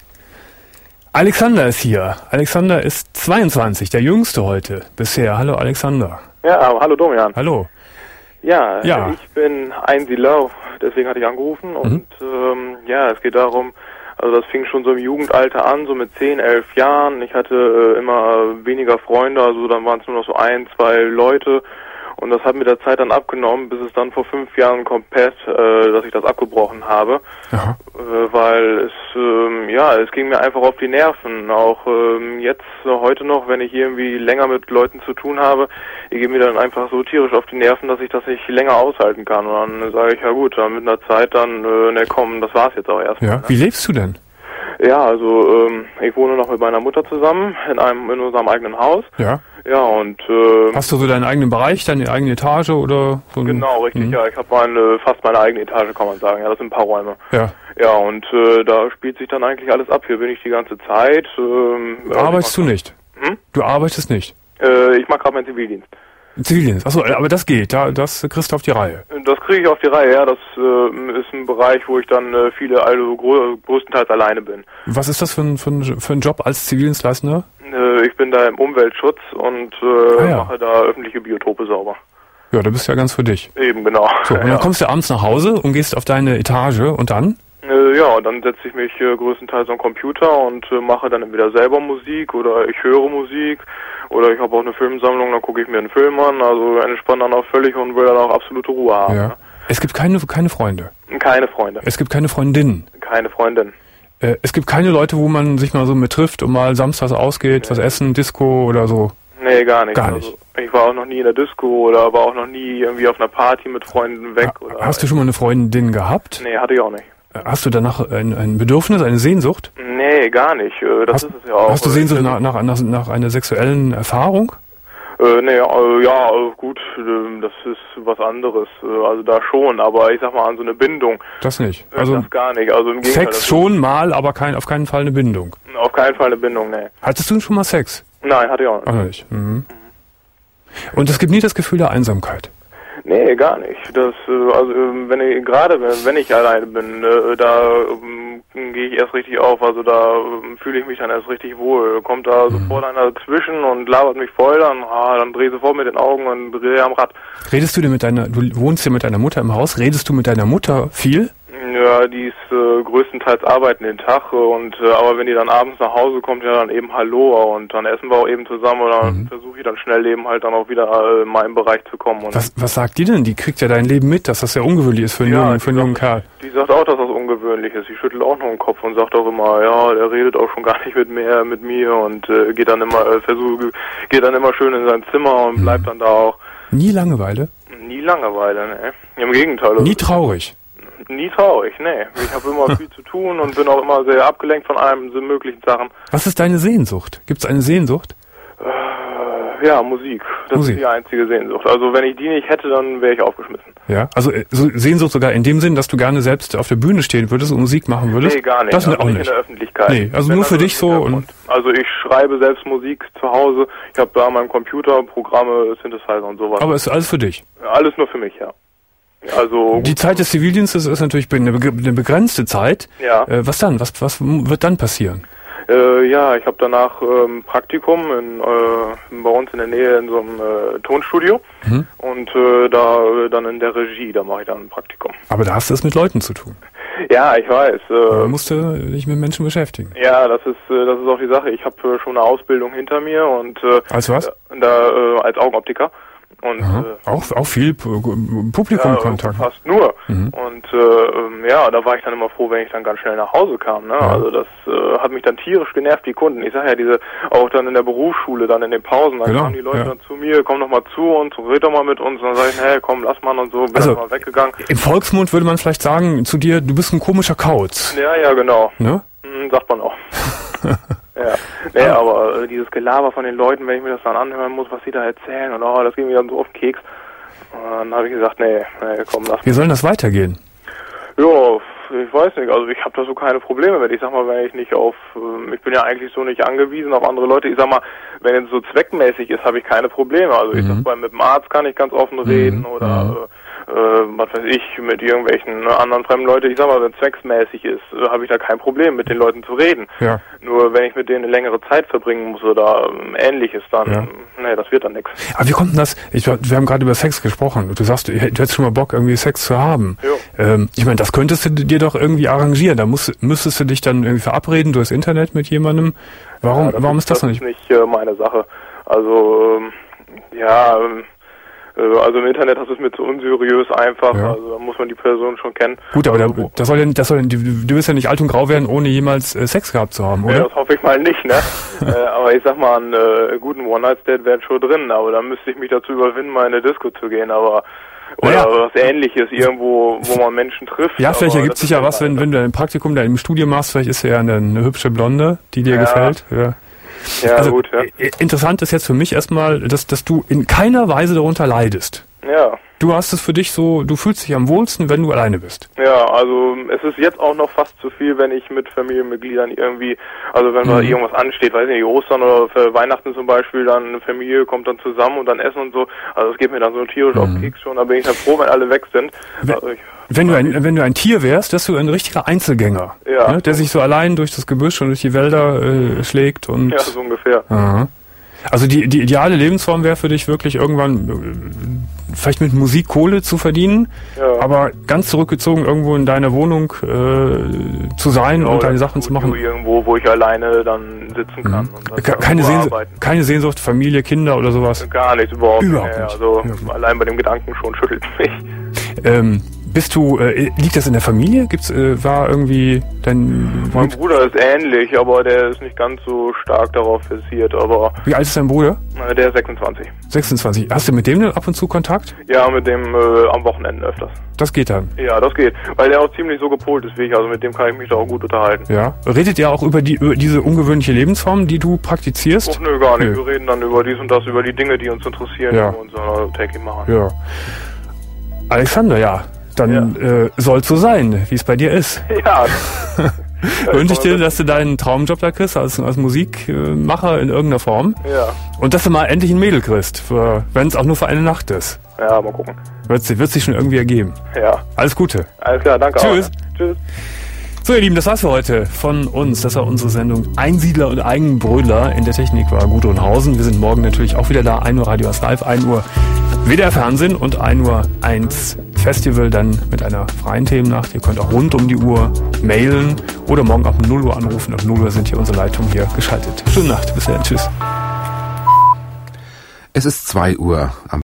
Alexander ist hier. Alexander ist zweiundzwanzig, der jüngste heute bisher. Hallo Alexander. Ja, hallo Domian. Hallo. Ja, ja. ich bin Einsiedler, deswegen hatte ich angerufen und mhm. ähm, ja, es geht darum, also das fing schon so im Jugendalter an, so mit zehn, elf Jahren. Ich hatte äh, immer weniger Freunde, also dann waren es nur noch so ein, zwei Leute und das hat mit der Zeit dann abgenommen, bis es dann vor fünf Jahren komplett, äh, dass ich das abgebrochen habe, äh, weil es, ähm, ja, es ging mir einfach auf die Nerven. Auch ähm, jetzt, äh, heute noch, wenn ich irgendwie länger mit Leuten zu tun habe, die gehen mir dann einfach so tierisch auf die Nerven, dass ich das nicht länger aushalten kann. Und dann sage ich, ja gut, dann mit einer Zeit dann, äh, ne komm, das war's jetzt auch erstmal. Ja, ne? Wie lebst du denn? Ja, also ähm, ich wohne noch mit meiner Mutter zusammen in einem in unserem eigenen Haus. Ja. Ja, und äh, hast du so deinen eigenen Bereich, deine eigene Etage oder so? Ein, genau, richtig, mh. ja. Ich habe meine, fast meine eigene Etage, kann man sagen. Ja, das sind ein paar Räume. Ja. Ja, und äh, da spielt sich dann eigentlich alles ab. Hier bin ich die ganze Zeit. Ähm, du arbeitest du nicht? Hm? Du arbeitest nicht? Äh, ich mache gerade meinen Zivildienst. Zivildienst, achso, aber das geht, da, das kriegst du auf die Reihe. Das kriege ich auf die Reihe, ja. Das äh, ist ein Bereich, wo ich dann äh, viele, also grö größtenteils alleine bin. Was ist das für ein, für ein, für ein Job als Zivildienstleistender? Äh, ich bin da im Umweltschutz und äh, ah, ja. mache da öffentliche Biotope sauber. Ja, da bist du ja ganz für dich. Eben, genau. So, und dann ja. kommst du abends nach Hause und gehst auf deine Etage und dann? Äh, ja, dann setze ich mich äh, größtenteils am Computer und äh, mache dann entweder selber Musik oder ich höre Musik oder ich habe auch eine Filmsammlung, dann gucke ich mir einen Film an, also entspanne dann auch völlig und will dann auch absolute Ruhe haben. Ja. Ne? Es gibt keine, keine Freunde? Keine Freunde. Es gibt keine Freundinnen? Keine Freundin. Äh, es gibt keine Leute, wo man sich mal so mit trifft und mal samstags ausgeht, nee. was essen, Disco oder so? Nee, gar nicht. Gar nicht. Also, ich war auch noch nie in der Disco oder war auch noch nie irgendwie auf einer Party mit Freunden weg. Ha, oder hast du schon mal eine Freundin gehabt? Nee, hatte ich auch nicht. Hast du danach ein, ein Bedürfnis, eine Sehnsucht? Nee, gar nicht. Das hast, ist es ja auch. Hast du Sehnsucht nach, nach, nach, nach einer sexuellen Erfahrung? Äh, nee, äh, ja, äh, gut, äh, das ist was anderes, äh, also da schon, aber ich sag mal an so eine Bindung. Das nicht. Äh, Also das gar nicht, also im Gegenteil. Sex schon mal, aber kein, auf keinen Fall eine Bindung. Auf keinen Fall eine Bindung, nee. Hattest du schon mal Sex? Nein, hatte ich auch nicht. Ach nicht. Mhm. Und es gibt nie das Gefühl der Einsamkeit? Nee, gar nicht. Das, äh, also wenn ich, gerade wenn ich alleine bin, äh, da äh, gehe ich erst richtig auf, also da äh, fühle ich mich dann erst richtig wohl. Kommt da mhm. sofort einer dazwischen und labert mich voll, dann, ah, dann drehe ich sofort mit den Augen und drehe am Rad. Redest du denn mit deiner, du wohnst ja mit deiner Mutter im Haus, redest du mit deiner Mutter viel? Ja, die ist äh, größtenteils arbeiten den Tag und äh, aber wenn die dann abends nach Hause kommt, ja dann eben Hallo und dann essen wir auch eben zusammen oder mhm. versuche ich dann schnell eben halt dann auch wieder äh, in meinen Bereich zu kommen. Und was, was sagt die denn? Die kriegt ja dein Leben mit, dass das ja ungewöhnlich ist für einen, ja, jungen, für einen jungen Kerl. Die sagt auch, dass das ungewöhnlich ist. Die schüttelt auch noch den Kopf und sagt auch immer, ja, der redet auch schon gar nicht mit mir, mit mir und äh, geht dann immer, äh, versuche, geht dann immer schön in sein Zimmer und mhm. bleibt dann da auch. Nie Langeweile? Nie Langeweile, ne? Im Gegenteil. Nie traurig? Nie traurig, nee. Ich habe immer viel zu tun und bin auch immer sehr abgelenkt von allen so möglichen Sachen. Was ist deine Sehnsucht? Gibt es eine Sehnsucht? Äh, ja, Musik. Das Musik. ist die einzige Sehnsucht. Also wenn ich die nicht hätte, dann wäre ich aufgeschmissen. Ja, also so Sehnsucht sogar in dem Sinn, dass du gerne selbst auf der Bühne stehen würdest und Musik machen würdest? Nee, gar nicht. Das also auch nicht nicht in der Öffentlichkeit. Nee, also nur für dich so. Und also ich schreibe selbst Musik zu Hause. Ich habe da an meinem Computer Programme, Synthesizer und sowas. Aber ist alles für dich? Alles nur für mich, ja. Also die Zeit des Zivildienstes ist natürlich eine begrenzte Zeit. Ja. Äh, was dann? Was, was wird dann passieren? Äh, ja, ich habe danach ähm, Praktikum in, äh, bei uns in der Nähe in so einem äh, Tonstudio mhm. und äh, da äh, dann in der Regie, da mache ich dann ein Praktikum. Aber da hast du es mit Leuten zu tun. Ja, ich weiß. Äh, musst du dich mit Menschen beschäftigen. Ja, das ist äh, das ist auch die Sache. Ich habe äh, schon eine Ausbildung hinter mir und äh, als was? Da äh, als Augenoptiker. Und, äh, auch auch viel Publikumkontakt. Ja, fast nur. Mhm. Und äh, ja, da war ich dann immer froh, wenn ich dann ganz schnell nach Hause kam. Ne? Ja. Also das äh, hat mich dann tierisch genervt, die Kunden. Ich sag ja, diese auch dann in der Berufsschule, dann in den Pausen, dann genau. kamen die Leute ja. dann zu mir, komm doch mal zu uns, red doch mal mit uns. Und dann sage ich, hey, komm, lass mal und so, bin also, dann mal weggegangen. Im Volksmund würde man vielleicht sagen zu dir, du bist ein komischer Kauz. Ja, ja, genau. Ne? Hm, sagt man auch. Ja, nee, ah. aber äh, dieses Gelaber von den Leuten, wenn ich mir das dann anhören muss, was sie da erzählen und oh, das geht mir dann so auf den Keks. Und dann habe ich gesagt, nee, nee, komm, lass. Wie soll das weitergehen? Ja, ich weiß nicht, also ich habe da so keine Probleme mit. Ich sag mal, wenn ich nicht auf, ich bin ja eigentlich so nicht angewiesen auf andere Leute. Ich sag mal, wenn es so zweckmäßig ist, habe ich keine Probleme. Also ich mhm. sag mal, mit dem Arzt kann ich ganz offen reden mhm. oder mhm. Äh, was weiß ich, mit irgendwelchen ne, anderen fremden Leuten. Ich sag mal, wenn es zwecksmäßig ist, äh, habe ich da kein Problem, mit den Leuten zu reden. Ja. Nur wenn ich mit denen eine längere Zeit verbringen muss oder ähm, ähnliches, dann, ja. nee, das wird dann nichts. Aber wie kommt denn das, ich, wir haben gerade über Sex gesprochen, du sagst, du hättest schon mal Bock, irgendwie Sex zu haben. Ähm, ich meine, das könntest du dir doch irgendwie arrangieren, da musst, müsstest du dich dann irgendwie verabreden durchs Internet mit jemandem. Warum, ja, warum ist das, das noch nicht? Das ist nicht äh, meine Sache. Also, ähm, ja, ähm, also im Internet hast du es mir zu unseriös einfach, ja. Also da muss man die Person schon kennen. Gut, aber also, da, das soll ja, das soll, du, du wirst ja nicht alt und grau werden, ohne jemals äh, Sex gehabt zu haben, oder? Ja, das hoffe ich mal nicht, ne? äh, aber ich sag mal, einen äh, guten One-Night-Stand wäre schon drin, aber dann müsste ich mich dazu überwinden, mal in eine Disco zu gehen, aber oder naja. was Ähnliches, irgendwo, wo man Menschen trifft. Ja, vielleicht ergibt sich ja was, wenn, wenn du ein Praktikum da im Studium machst, vielleicht ist ja eine, eine hübsche Blonde, die dir ja. gefällt, ja. Ja, also, gut, ja. Interessant ist jetzt für mich erstmal, dass, dass du in keiner Weise darunter leidest. Ja. Du hast es für dich so, du fühlst dich am wohlsten, wenn du alleine bist. Ja, also es ist jetzt auch noch fast zu viel, wenn ich mit Familienmitgliedern irgendwie, also wenn mhm. da irgendwas ansteht, weiß nicht, Ostern oder für Weihnachten zum Beispiel, dann eine Familie kommt dann zusammen und dann essen und so. Also es geht mir dann so tierisch mhm. auf den Keks schon, da bin ich dann froh, wenn alle weg sind. Wenn, also ich, wenn, du ein, wenn du ein Tier wärst, wärst du ein richtiger Einzelgänger, ja. ne, der sich so allein durch das Gebüsch und durch die Wälder äh, schlägt und... Ja, so ungefähr. Aha. Also die, die ideale Lebensform wäre für dich wirklich irgendwann äh, vielleicht mit Musik Kohle zu verdienen, ja. aber ganz zurückgezogen irgendwo in deiner Wohnung äh, zu sein genau, und deine Sachen zu machen. Irgendwo, wo ich alleine dann sitzen kann. Mhm. Und dann keine, Sehnsucht, keine Sehnsucht, Familie, Kinder oder sowas? Gar nicht, überhaupt, überhaupt nicht. nicht. Also ja. allein bei dem Gedanken schon schüttelt mich. Ähm, Bist du, äh, liegt das in der Familie? Gibt's, äh, war irgendwie dein... Mein Bruder ist ähnlich, aber der ist nicht ganz so stark darauf versiert, aber... Wie alt ist dein Bruder? Äh, der ist sechsundzwanzig. sechsundzwanzig. Hast du mit dem denn ab und zu Kontakt? Ja, mit dem äh, am Wochenende öfters. Das geht dann? Ja, das geht, weil der auch ziemlich so gepolt ist wie ich, also mit dem kann ich mich da auch gut unterhalten. Ja. Redet ihr auch über, die, über diese ungewöhnliche Lebensform, die du praktizierst? Och, nö, gar nicht. Nö. Wir reden dann über dies und das, über die Dinge, die uns interessieren, ja. die wir unser Taking machen. Ja. Alexander, ja. Dann ja. äh, soll's so sein, wie es bei dir ist. Ja. Wünsche ich dir, dass du deinen Traumjob da kriegst, als, als Musikmacher in irgendeiner Form. Ja. Und dass du mal endlich ein Mädel kriegst, wenn es auch nur für eine Nacht ist. Ja, mal gucken. Wird, wird sich schon irgendwie ergeben. Ja. Alles Gute. Alles klar, danke Tschüss. auch. Tschüss. So, ihr Lieben, das war's für heute von uns. Das war unsere Sendung Einsiedler und Eigenbrödler. In der Technik war Gudrun Hausen. Wir sind morgen natürlich auch wieder da. ein Uhr Radio Live, ein Uhr W D R Fernsehen und ein Uhr eins Festival dann mit einer freien Themennacht. Ihr könnt auch rund um die Uhr mailen oder morgen ab null Uhr anrufen. Ab null Uhr sind hier unsere Leitungen hier geschaltet. Schöne Nacht. Bis dann. Tschüss. Es ist zwei Uhr am